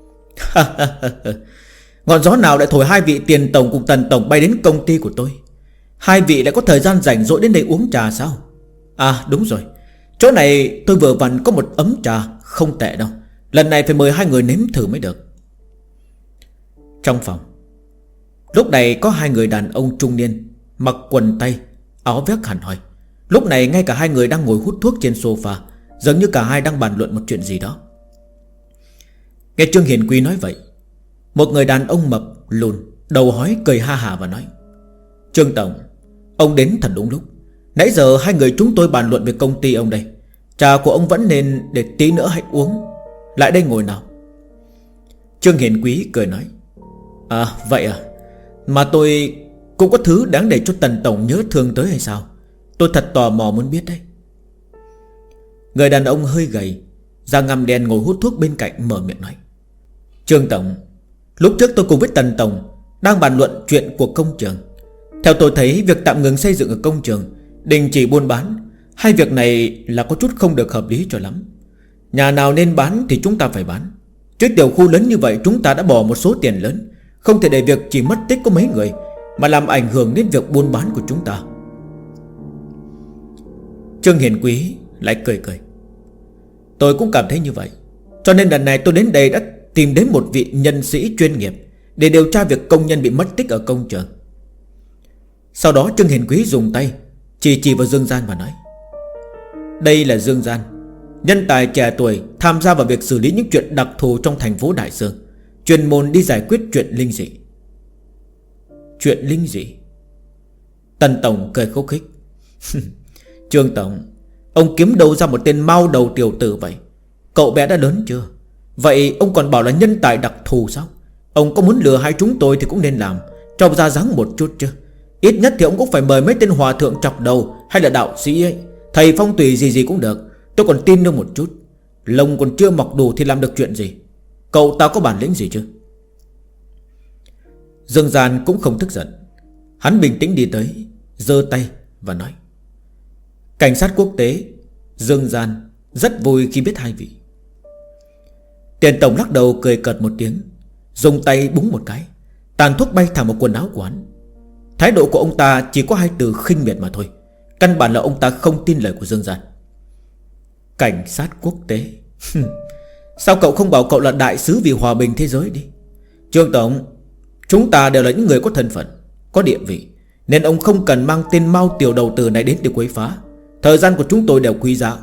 Ngọn gió nào lại thổi hai vị Tiền Tổng cùng Tần Tổng bay đến công ty của tôi? Hai vị lại có thời gian rảnh rỗi đến đây uống trà sao? À đúng rồi, chỗ này tôi vừa vặn có một ấm trà không tệ đâu. Lần này phải mời hai người nếm thử mới được. Trong phòng, lúc này có hai người đàn ông trung niên, mặc quần tây, áo vest hẳn hoi. Lúc này ngay cả hai người đang ngồi hút thuốc trên sofa, giống như cả hai đang bàn luận một chuyện gì đó. Nghe Trương Hiền Quý nói vậy, một người đàn ông mập lùn đầu hói cười ha hả và nói: Trương Tổng, ông đến thật đúng lúc. Nãy giờ hai người chúng tôi bàn luận về công ty ông đây. Trà của ông vẫn nên để tí nữa hãy uống. Lại đây ngồi nào. Trương Hiền Quý cười nói: À vậy à? Mà tôi cũng có thứ đáng để cho Tần Tổng nhớ thương tới hay sao? Tôi thật tò mò muốn biết đấy. Người đàn ông hơi gầy, da ngăm đen ngồi hút thuốc bên cạnh mở miệng nói: Trương Tổng, lúc trước tôi cùng với Tần Tổng đang bàn luận chuyện của công trường. Theo tôi thấy việc tạm ngừng xây dựng ở công trường, đình chỉ buôn bán, hai việc này là có chút không được hợp lý cho lắm. Nhà nào nên bán thì chúng ta phải bán. Chứ tiểu khu lớn như vậy chúng ta đã bỏ một số tiền lớn, không thể để việc chỉ mất tích có mấy người mà làm ảnh hưởng đến việc buôn bán của chúng ta. Trương Hiền Quý lại cười cười: Tôi cũng cảm thấy như vậy. Cho nên lần này tôi đến đây đã tìm đến một vị nhân sĩ chuyên nghiệp để điều tra việc công nhân bị mất tích ở công trường. Sau đó Trương Hiền Quý dùng tay chỉ vào Dương Gian và nói: Đây là Dương Gian, nhân tài trẻ tuổi tham gia vào việc xử lý những chuyện đặc thù trong thành phố Đại Sương, chuyên môn đi giải quyết chuyện linh dị. Chuyện linh dị? Tần Tổng cười khúc khích: Trương Tổng, ông kiếm đâu ra một tên mau đầu tiểu tử vậy? Cậu bé đã lớn chưa? Vậy ông còn bảo là nhân tài đặc thù sao? Ông có muốn lừa hai chúng tôi thì cũng nên làm, cho ra dáng một chút chứ. Ít nhất thì ông cũng phải mời mấy tên hòa thượng chọc đầu hay là đạo sĩ ấy, thầy phong thủy gì gì cũng được. Tôi còn tin nữa một chút. Lông còn chưa mọc đủ thì làm được chuyện gì? Cậu ta có bản lĩnh gì chứ? Dương Gian cũng không tức giận. Hắn bình tĩnh đi tới, giơ tay và nói: cảnh sát quốc tế Dương Gian rất vui khi biết hai vị. Tiền tổng lắc đầu cười cợt một tiếng, dùng tay búng một cái, tàn thuốc bay thẳng vào quần áo của hắn. Thái độ của ông ta chỉ có hai từ khinh miệt mà thôi. Căn bản là ông ta không tin lời của Dương Gian. Cảnh sát quốc tế sao cậu không bảo cậu là đại sứ vì hòa bình thế giới đi? Trương tổng, chúng ta đều là những người có thân phận, có địa vị, nên ông không cần mang tên Mao tiểu đầu tử này đến để quấy phá. Thời gian của chúng tôi đều quý giá.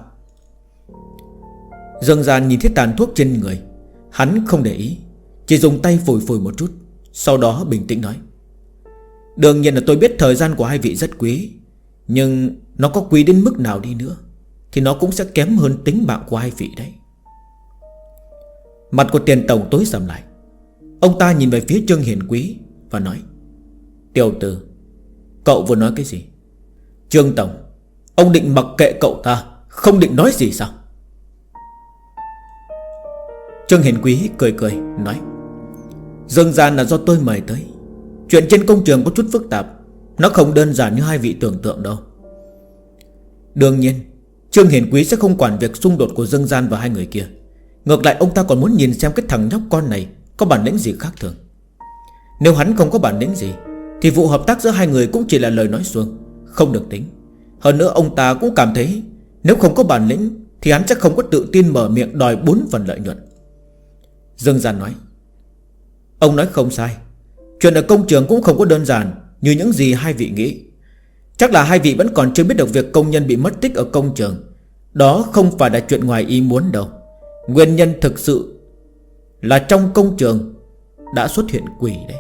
Dương Gian nhìn thấy tàn thuốc trên người, hắn không để ý, chỉ dùng tay phủi phủi một chút, sau đó bình tĩnh nói: đương nhiên là tôi biết thời gian của hai vị rất quý, nhưng nó có quý đến mức nào đi nữa thì nó cũng sẽ kém hơn tính mạng của hai vị đấy. Mặt của Tiền tổng tối sầm lại. Ông ta nhìn về phía Trương Hiền Quý và nói: tiểu tử, cậu vừa nói cái gì? Trương tổng, ông định mặc kệ cậu ta, không định nói gì sao? Trương Hiền Quý cười cười nói: Dương Gian là do tôi mời tới. Chuyện trên công trường có chút phức tạp, nó không đơn giản như hai vị tưởng tượng đâu. Đương nhiên Trương Hiền Quý sẽ không quản việc xung đột của Dương Gian và hai người kia. Ngược lại ông ta còn muốn nhìn xem cái thằng nhóc con này có bản lĩnh gì khác thường. Nếu hắn không có bản lĩnh gì thì vụ hợp tác giữa hai người cũng chỉ là lời nói suông, không được tính. Hơn nữa ông ta cũng cảm thấy nếu không có bản lĩnh thì hắn chắc không có tự tin mở miệng đòi 4 phần lợi nhuận. Dương Gian nói: ông nói không sai. Chuyện ở công trường cũng không có đơn giản như những gì hai vị nghĩ. Chắc là hai vị vẫn còn chưa biết được việc công nhân bị mất tích ở công trường. Đó không phải là chuyện ngoài ý muốn đâu. Nguyên nhân thực sự là trong công trường đã xuất hiện quỷ đấy.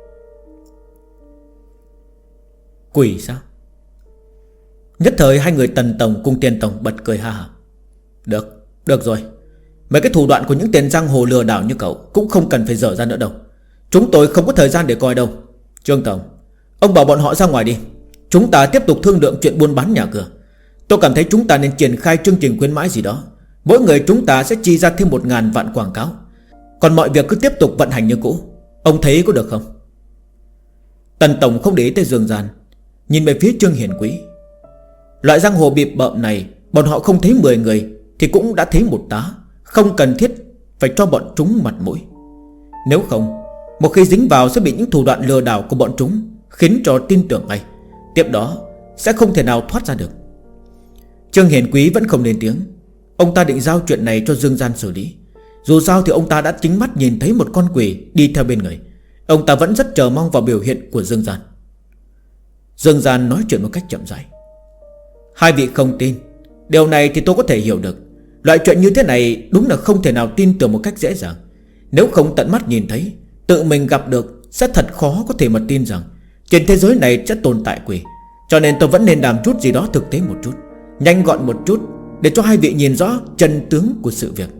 Quỷ sao? Nhất thời hai người Tần tổng cùng Tiền tổng bật cười ha hả. Được rồi. Mấy cái thủ đoạn của những tên giang hồ lừa đảo như cậu cũng không cần phải dở ra nữa đâu. Chúng tôi không có thời gian để coi đâu. Trương tổng, ông bảo bọn họ ra ngoài đi. Chúng ta tiếp tục thương lượng chuyện buôn bán nhà cửa. Tôi cảm thấy chúng ta nên triển khai chương trình khuyến mãi gì đó. Mỗi người chúng ta sẽ chi ra thêm 1.000 vạn quảng cáo. Còn mọi việc cứ tiếp tục vận hành như cũ. Ông thấy có được không? Tần tổng không để ý tới Dương Gian, nhìn về phía Trương Hiền Quý. Loại giang hồ bịp bợm này, bọn họ không thấy 10 người thì cũng đã thấy một tá. Không cần thiết phải cho bọn chúng mặt mũi. Nếu không, một khi dính vào sẽ bị những thủ đoạn lừa đảo của bọn chúng khiến cho tin tưởng ngay. Tiếp đó sẽ không thể nào thoát ra được. Trương Hiền Quý vẫn không lên tiếng. Ông ta định giao chuyện này cho Dương Gian xử lý. Dù sao thì ông ta đã chính mắt nhìn thấy một con quỷ đi theo bên người. Ông ta vẫn rất chờ mong vào biểu hiện của Dương Gian. Dương Gian nói chuyện một cách chậm rãi. Hai vị không tin, điều này thì tôi có thể hiểu được. Loại chuyện như thế này đúng là không thể nào tin tưởng một cách dễ dàng. Nếu không tận mắt nhìn thấy, tự mình gặp được, sẽ thật khó có thể mà tin rằng trên thế giới này sẽ tồn tại quỷ. Cho nên tôi vẫn nên làm chút gì đó thực tế một chút, nhanh gọn một chút, để cho hai vị nhìn rõ chân tướng của sự việc.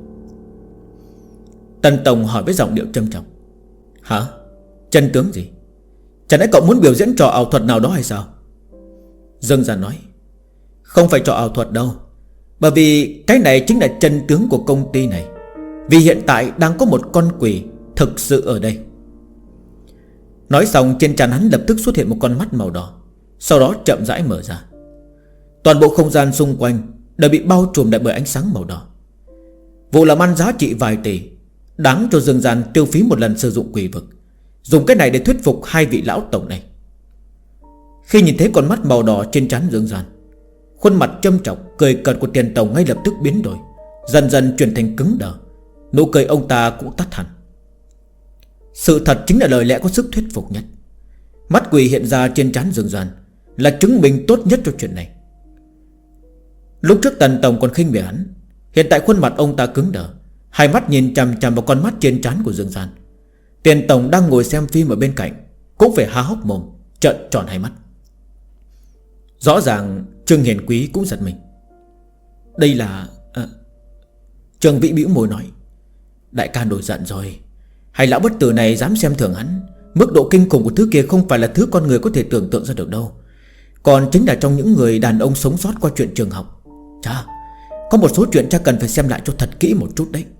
Tần tổng hỏi với giọng điệu trầm trọng. Hả? Chân tướng gì? Chẳng lẽ cậu muốn biểu diễn trò ảo thuật nào đó hay sao? Dương Gian nói: không phải trò ảo thuật đâu, bởi vì cái này chính là chân tướng của công ty này. Vì hiện tại đang có một con quỷ thực sự ở đây. Nói xong trên trán hắn lập tức xuất hiện một con mắt màu đỏ, sau đó chậm rãi mở ra. Toàn bộ không gian xung quanh đều bị bao trùm lại bởi ánh sáng màu đỏ. Vụ làm ăn giá trị vài tỷ, đáng cho Dương Gian tiêu phí một lần sử dụng quỷ vực, dùng cái này để thuyết phục hai vị lão tổng này. Khi nhìn thấy con mắt màu đỏ trên trán Dương Gian, khuôn mặt châm chọc cười cợt của Tiền tổng ngay lập tức biến đổi, dần dần chuyển thành cứng đờ. Nụ cười ông ta cũng tắt hẳn. Sự thật chính là lời lẽ có sức thuyết phục nhất. Mắt quỷ hiện ra trên trán Dương Gian là chứng minh tốt nhất cho chuyện này. Lúc trước Tần tổng còn khinh bỉ hắn, hiện tại khuôn mặt ông ta cứng đờ, hai mắt nhìn chằm chằm vào con mắt trên trán của Dương Gian. Tiền tổng đang ngồi xem phim ở bên cạnh cũng phải há hốc mồm, trợn tròn hai mắt. Rõ ràng Trương Hiền Quý cũng giật mình. Đây là... Trương Vĩ bĩu môi nói: đại ca nổi giận rồi. Hay lão bất tử này dám xem thường hắn. Mức độ kinh khủng của thứ kia không phải là thứ con người có thể tưởng tượng ra được đâu. Còn chính là trong những người đàn ông sống sót qua chuyện trường học. Chà, Có một số chuyện cha cần phải xem lại cho thật kỹ một chút đấy.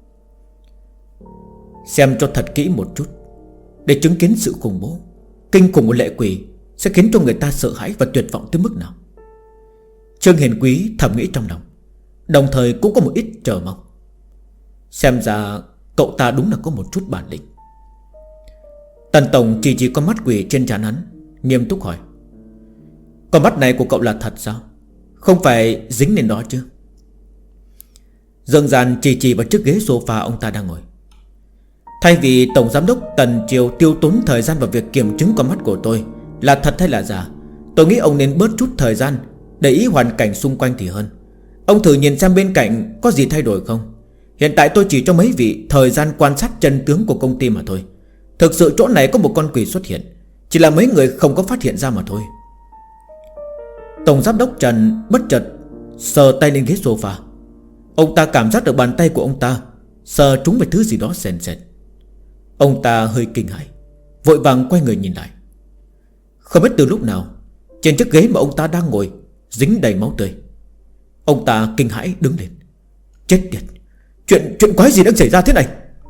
Xem cho thật kỹ một chút để chứng kiến sự khủng bố, kinh khủng của lệ quỷ sẽ khiến cho người ta sợ hãi và tuyệt vọng tới mức nào. Trương Hiền Quý thầm nghĩ trong lòng, đồng thời cũng có một ít chờ mong. Xem ra cậu ta đúng là có một chút bản lĩnh. Tần Tổng chỉ con mắt quỷ trên trán hắn, nghiêm túc hỏi: con mắt này của cậu là thật sao? Không phải dính lên đó chứ? Dương Gian chỉ vào chiếc ghế sofa ông ta đang ngồi. Thay vì Tổng Giám đốc Tần Triều tiêu tốn thời gian vào việc kiểm chứng con mắt của tôi là thật hay là giả, tôi nghĩ ông nên bớt chút thời gian để ý hoàn cảnh xung quanh thì hơn. Ông thử nhìn xem bên cạnh có gì thay đổi không. Hiện tại tôi chỉ cho mấy vị thời gian quan sát chân tướng của công ty mà thôi. Thực sự chỗ này có một con quỷ xuất hiện, chỉ là mấy người không có phát hiện ra mà thôi. Tổng Giám đốc Trần bất chợt sờ tay lên ghế sofa. Ông ta cảm giác được bàn tay của ông ta sờ trúng về thứ gì đó sền sệt. Ông ta hơi kinh hãi, vội vàng quay người nhìn lại. Không biết từ lúc nào trên chiếc ghế mà ông ta đang ngồi dính đầy máu tươi. Ông ta kinh hãi đứng lên. Chết tiệt, Chuyện quái gì đang xảy ra thế này?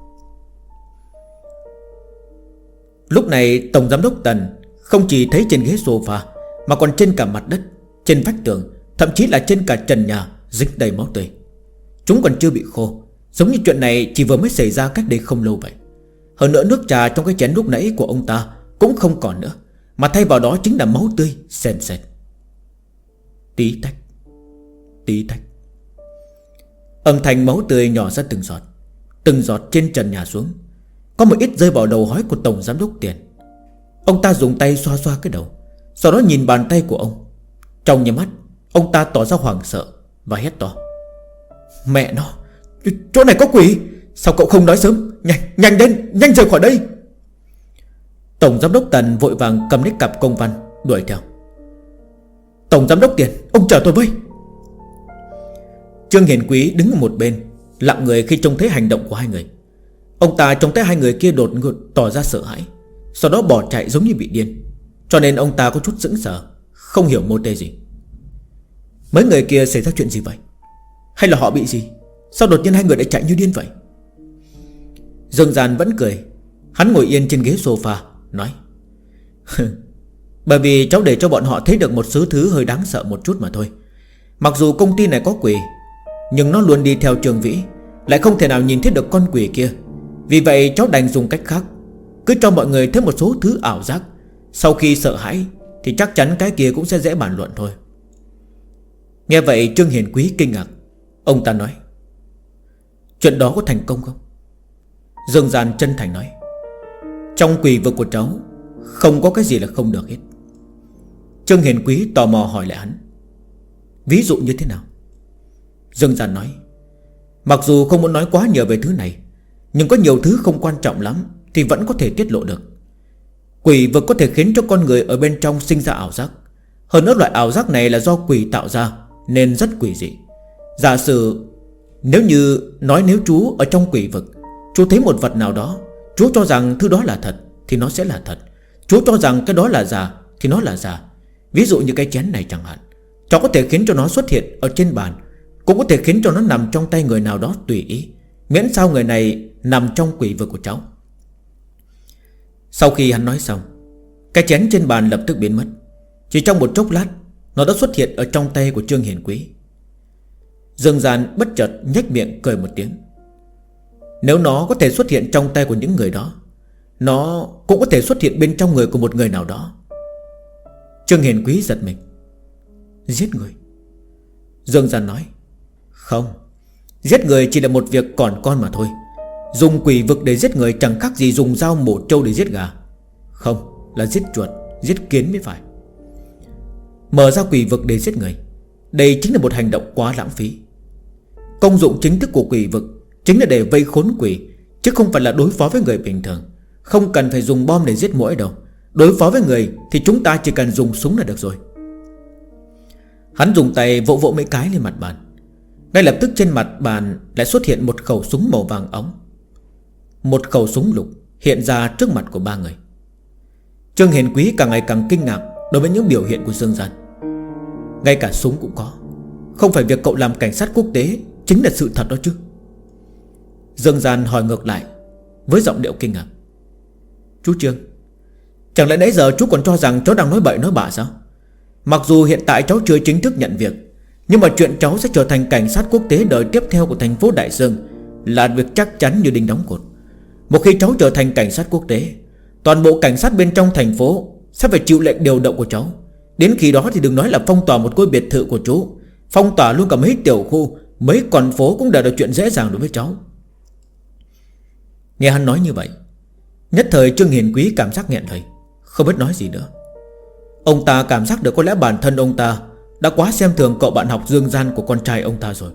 Lúc này Tổng Giám đốc Tần không chỉ thấy trên ghế sofa, mà còn trên cả mặt đất, trên vách tường, thậm chí là trên cả trần nhà dính đầy máu tươi. Chúng còn chưa bị khô, giống như chuyện này chỉ vừa mới xảy ra cách đây không lâu vậy. Hơn nữa nước trà trong cái chén lúc nãy của ông ta cũng không còn nữa, mà thay vào đó chính là máu tươi sền sệt. Tí tách, tí tách. Âm thanh máu tươi nhỏ ra từng giọt trên trần nhà xuống. Có một ít rơi vào đầu hói của Tổng Giám đốc Tiền. Ông ta dùng tay xoa xoa cái đầu, sau đó nhìn bàn tay của ông. Trong nháy mắt ông ta tỏ ra hoảng sợ và hét to: mẹ nó, chỗ này có quỷ! Sao cậu không nói sớm? Nhanh lên, nhanh rời khỏi đây! Tổng Giám đốc Tần vội vàng cầm lấy cặp công văn đuổi theo. Tổng Giám đốc Tiền, ông chờ tôi với! Trương Hiền Quý đứng ở một bên lặng người khi trông thấy hành động của hai người. Ông ta trông thấy hai người kia đột ngột tỏ ra sợ hãi, sau đó bỏ chạy giống như bị điên, cho nên ông ta có chút sững sờ, không hiểu mô tê gì. Mấy người kia xảy ra chuyện gì vậy? Hay là họ bị gì? Sao đột nhiên hai người lại chạy như điên vậy? Dương Gian vẫn cười. Hắn ngồi yên trên ghế sofa nói: bởi vì cháu để cho bọn họ thấy được một số thứ hơi đáng sợ một chút mà thôi. Mặc dù công ty này có quỷ, nhưng nó luôn đi theo Trường Vĩ, lại không thể nào nhìn thấy được con quỷ kia. Vì vậy cháu đành dùng cách khác, cứ cho mọi người thấy một số thứ ảo giác. Sau khi sợ hãi thì chắc chắn cái kia cũng sẽ dễ bàn luận thôi. Nghe vậy Trương Hiền Quý kinh ngạc. Ông ta nói: chuyện đó có thành công không? Dương Gian chân thành nói: trong quỷ vực của cháu không có cái gì là không được hết. Trương Hiền Quý tò mò hỏi lại hắn: ví dụ như thế nào? Dương Gian nói: mặc dù không muốn nói quá nhiều về thứ này, nhưng có nhiều thứ không quan trọng lắm thì vẫn có thể tiết lộ được. Quỷ vực có thể khiến cho con người ở bên trong sinh ra ảo giác. Hơn nữa loại ảo giác này là do quỷ tạo ra, nên rất quỷ dị. Giả sử nếu chú ở trong quỷ vực, chú thấy một vật nào đó, chú cho rằng thứ đó là thật thì nó sẽ là thật, chú cho rằng cái đó là giả thì nó là giả. Ví dụ như cái chén này chẳng hạn, cháu có thể khiến cho nó xuất hiện ở trên bàn, cũng có thể khiến cho nó nằm trong tay người nào đó tùy ý, miễn sao người này nằm trong quỷ vực của cháu. Sau khi hắn nói xong, cái chén trên bàn lập tức biến mất. Chỉ trong một chốc lát, nó đã xuất hiện ở trong tay của Trương Hiền Quý. Dương Gian bất chợt nhếch miệng cười một tiếng. Nếu nó có thể xuất hiện trong tay của những người đó, nó cũng có thể xuất hiện bên trong người của một người nào đó. Trương Hiền Quý giật mình. Giết người? Dương Gian nói: không, giết người chỉ là một việc còn con mà thôi. Dùng quỷ vực để giết người chẳng khác gì dùng dao mổ trâu để giết gà. Không, là giết chuột, giết kiến mới phải. Mở ra quỷ vực để giết người, đây chính là một hành động quá lãng phí. Công dụng chính thức của quỷ vực chính là để vây khốn quỷ, chứ không phải là đối phó với người bình thường. Không cần phải dùng bom để giết muỗi đâu. Đối phó với người thì chúng ta chỉ cần dùng súng là được rồi. Hắn dùng tay vỗ vỗ mấy cái lên mặt bàn. Ngay lập tức trên mặt bàn lại xuất hiện một khẩu súng màu vàng óng. Một khẩu súng lục hiện ra trước mặt của ba người. Trương Hiền Quý càng ngày càng kinh ngạc đối với những biểu hiện của Dương Gian. Ngay cả súng cũng có, Không phải việc cậu làm cảnh sát quốc tế chính là sự thật đó chứ? Dương Gian hỏi ngược lại với giọng điệu kinh ngạc. Chú Trương, chẳng lẽ nãy giờ chú còn cho rằng cháu đang nói bậy nói bạ sao? Mặc dù hiện tại cháu chưa chính thức nhận việc, nhưng mà chuyện cháu sẽ trở thành cảnh sát quốc tế đời tiếp theo của thành phố Đại Dương là việc chắc chắn như đinh đóng cột. Một khi cháu trở thành cảnh sát quốc tế, toàn bộ cảnh sát bên trong thành phố sẽ phải chịu lệnh điều động của cháu. Đến khi đó thì đừng nói là phong tỏa một ngôi biệt thự của chú, phong tỏa luôn cả mấy tiểu khu, mấy con phố cũng đều là chuyện dễ dàng đối với cháu. Nghe hắn nói như vậy, nhất thời Trương Hiền Quý cảm giác nghẹn lời, không biết nói gì nữa. Ông ta cảm giác được có lẽ bản thân ông ta đã quá xem thường cậu bạn học Dương Gian của con trai ông ta rồi.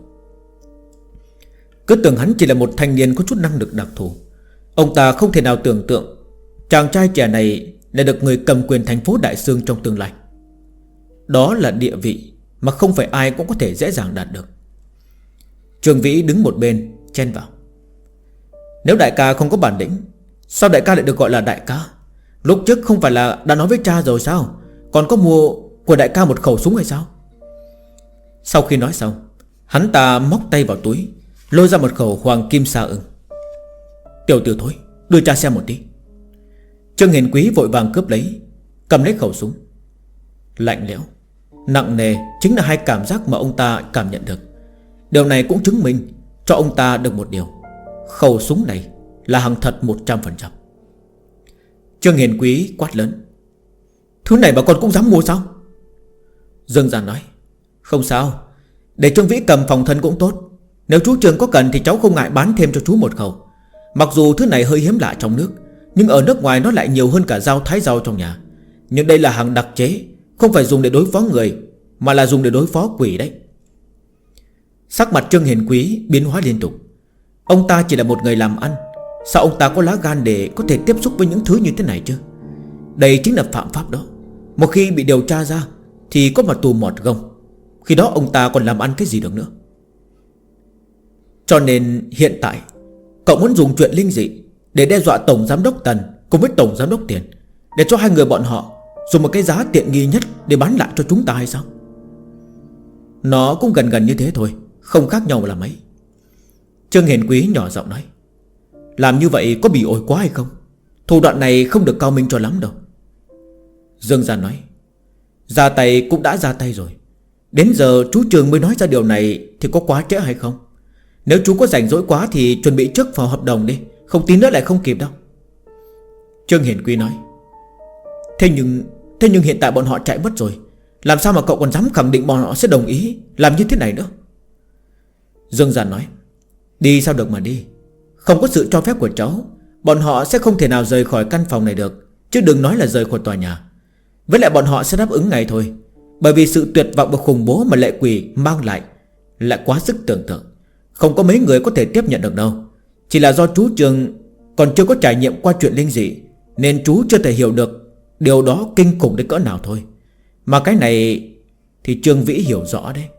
Cứ tưởng hắn chỉ là một thanh niên có chút năng lực đặc thù. Ông ta không thể nào tưởng tượng chàng trai trẻ này lại được người cầm quyền thành phố Đại Dương trong tương lai. Đó là địa vị mà không phải ai cũng có thể dễ dàng đạt được. Trương Vĩ đứng một bên chen vào. Nếu đại ca không có bản lĩnh, sao đại ca lại được gọi là đại ca? Lúc trước không phải là đã nói với cha rồi sao? Còn có mua của đại ca một khẩu súng hay sao? Sau khi nói xong, hắn ta móc tay vào túi, lôi ra một khẩu hoàng kim sa ưng. Tiểu tử thôi, đưa cha xem một tí. Trương Hiền Quý vội vàng cướp lấy, cầm lấy khẩu súng. Lạnh lẽo, nặng nề chính là hai cảm giác mà ông ta cảm nhận được. Điều này cũng chứng minh cho ông ta được một điều: khẩu súng này là hàng thật 100%. Trương Hiền Quý quát lớn. Thứ này mà con cũng dám mua sao? Dương Gian nói. Không sao, để Trương Vĩ cầm phòng thân cũng tốt. Nếu chú Trương có cần thì cháu không ngại bán thêm cho chú một khẩu. Mặc dù thứ này hơi hiếm lạ trong nước, nhưng ở nước ngoài nó lại nhiều hơn cả dao thái rau trong nhà. Nhưng đây là hàng đặc chế, không phải dùng để đối phó người, mà là dùng để đối phó quỷ đấy. Sắc mặt Trương Hiền Quý biến hóa liên tục. Ông ta chỉ là một người làm ăn, sao ông ta có lá gan để có thể tiếp xúc với những thứ như thế này chứ? Đây chính là phạm pháp đó. Một khi bị điều tra ra thì có mà tù mọt gông. Khi đó ông ta còn làm ăn cái gì được nữa? Cho nên hiện tại cậu muốn dùng chuyện linh dị để đe dọa Tổng Giám đốc Tần cùng với Tổng Giám đốc Tiền, để cho hai người bọn họ dùng một cái giá tiện nghi nhất để bán lại cho chúng ta hay sao? Nó cũng gần gần như thế thôi, không khác nhau là mấy. Trương Hiền Quý nhỏ giọng nói. Làm như vậy có bị ổi quá hay không? Thủ đoạn này không được cao minh cho lắm đâu. Dương Gian nói. Ra tay cũng đã ra tay rồi. Đến giờ chú Trường mới nói ra điều này thì có quá trễ hay không? Nếu chú có rảnh rỗi quá thì chuẩn bị trước vào hợp đồng đi, không tí nữa lại không kịp đâu. Trương Hiền Quý nói. Thế nhưng hiện tại bọn họ chạy mất rồi, làm sao mà cậu còn dám khẳng định bọn họ sẽ đồng ý làm như thế này nữa? Dương Gian nói. Đi sao được mà đi. Không có sự cho phép của cháu, bọn họ sẽ không thể nào rời khỏi căn phòng này được, chứ đừng nói là rời khỏi tòa nhà. Với lại bọn họ sẽ đáp ứng ngay thôi, bởi vì sự tuyệt vọng và khủng bố mà lệ quỷ mang lại quá sức tưởng tượng. Không có mấy người có thể tiếp nhận được đâu. Chỉ là do chú Trường còn chưa có trải nghiệm qua chuyện linh dị, nên chú chưa thể hiểu được điều đó kinh khủng đến cỡ nào thôi. Mà cái này thì Trương Vĩ hiểu rõ đấy.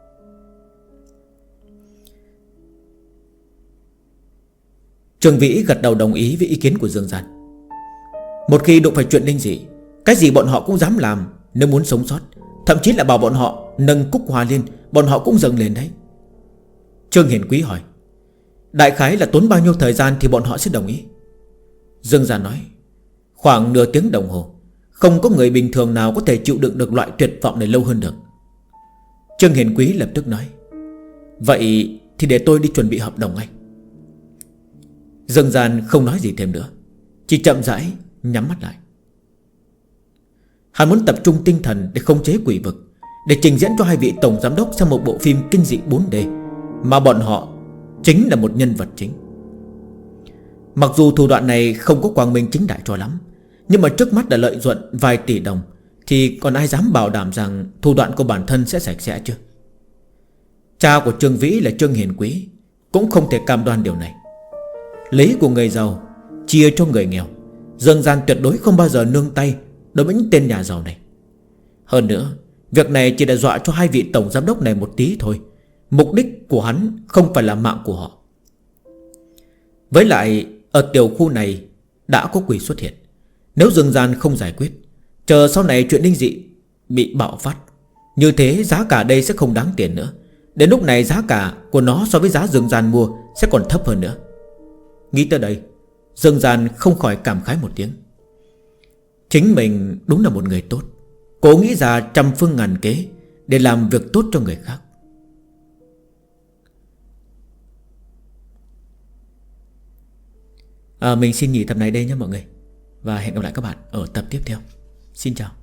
Trương Vĩ gật đầu đồng ý với ý kiến của Dương Gian. Một khi đụng phải chuyện linh dị, cái gì bọn họ cũng dám làm nếu muốn sống sót. Thậm chí là bảo bọn họ nâng cúc hoa liên, bọn họ cũng dâng lên đấy. Trương Hiền Quý hỏi. Đại khái là tốn bao nhiêu thời gian thì bọn họ sẽ đồng ý? Dương Gian nói. Khoảng nửa tiếng đồng hồ. Không có người bình thường nào có thể chịu đựng được loại tuyệt vọng này lâu hơn được. Trương Hiền Quý lập tức nói. Vậy thì để tôi đi chuẩn bị hợp đồng ngay. Dương Gian không nói gì thêm nữa, chỉ chậm rãi nhắm mắt lại. Hắn muốn tập trung tinh thần để khống chế quỷ vực, để trình diễn cho hai vị tổng giám đốc xem một bộ phim kinh dị 4D, mà bọn họ chính là một nhân vật chính. Mặc dù thủ đoạn này không có quang minh chính đại cho lắm, nhưng mà trước mắt đã lợi nhuận vài tỷ đồng, thì còn ai dám bảo đảm rằng thủ đoạn của bản thân sẽ sạch sẽ chứ? Cha của Trương Vĩ là Trương Hiền Quý cũng không thể cam đoan điều này. Lấy của người giàu chia cho người nghèo, Dương Gian tuyệt đối không bao giờ nương tay đối với những tên nhà giàu này. Hơn nữa, việc này chỉ đã dọa cho hai vị tổng giám đốc này một tí thôi. Mục đích của hắn không phải là mạng của họ. Với lại ở tiểu khu này đã có quỷ xuất hiện. Nếu Dương Gian không giải quyết, chờ sau này chuyện linh dị bị bạo phát, Như thế giá cả đây sẽ không đáng tiền nữa. Đến lúc này giá cả của nó so với giá Dương Gian mua sẽ còn thấp hơn nữa. Nghĩ tới đây, Dương Gian không khỏi cảm khái một tiếng. Chính mình đúng là một người tốt, cố nghĩ ra trăm phương ngàn kế để làm việc tốt cho người khác. Mình xin nghỉ tập này đây nhé mọi người. Và hẹn gặp lại các bạn ở tập tiếp theo. Xin chào.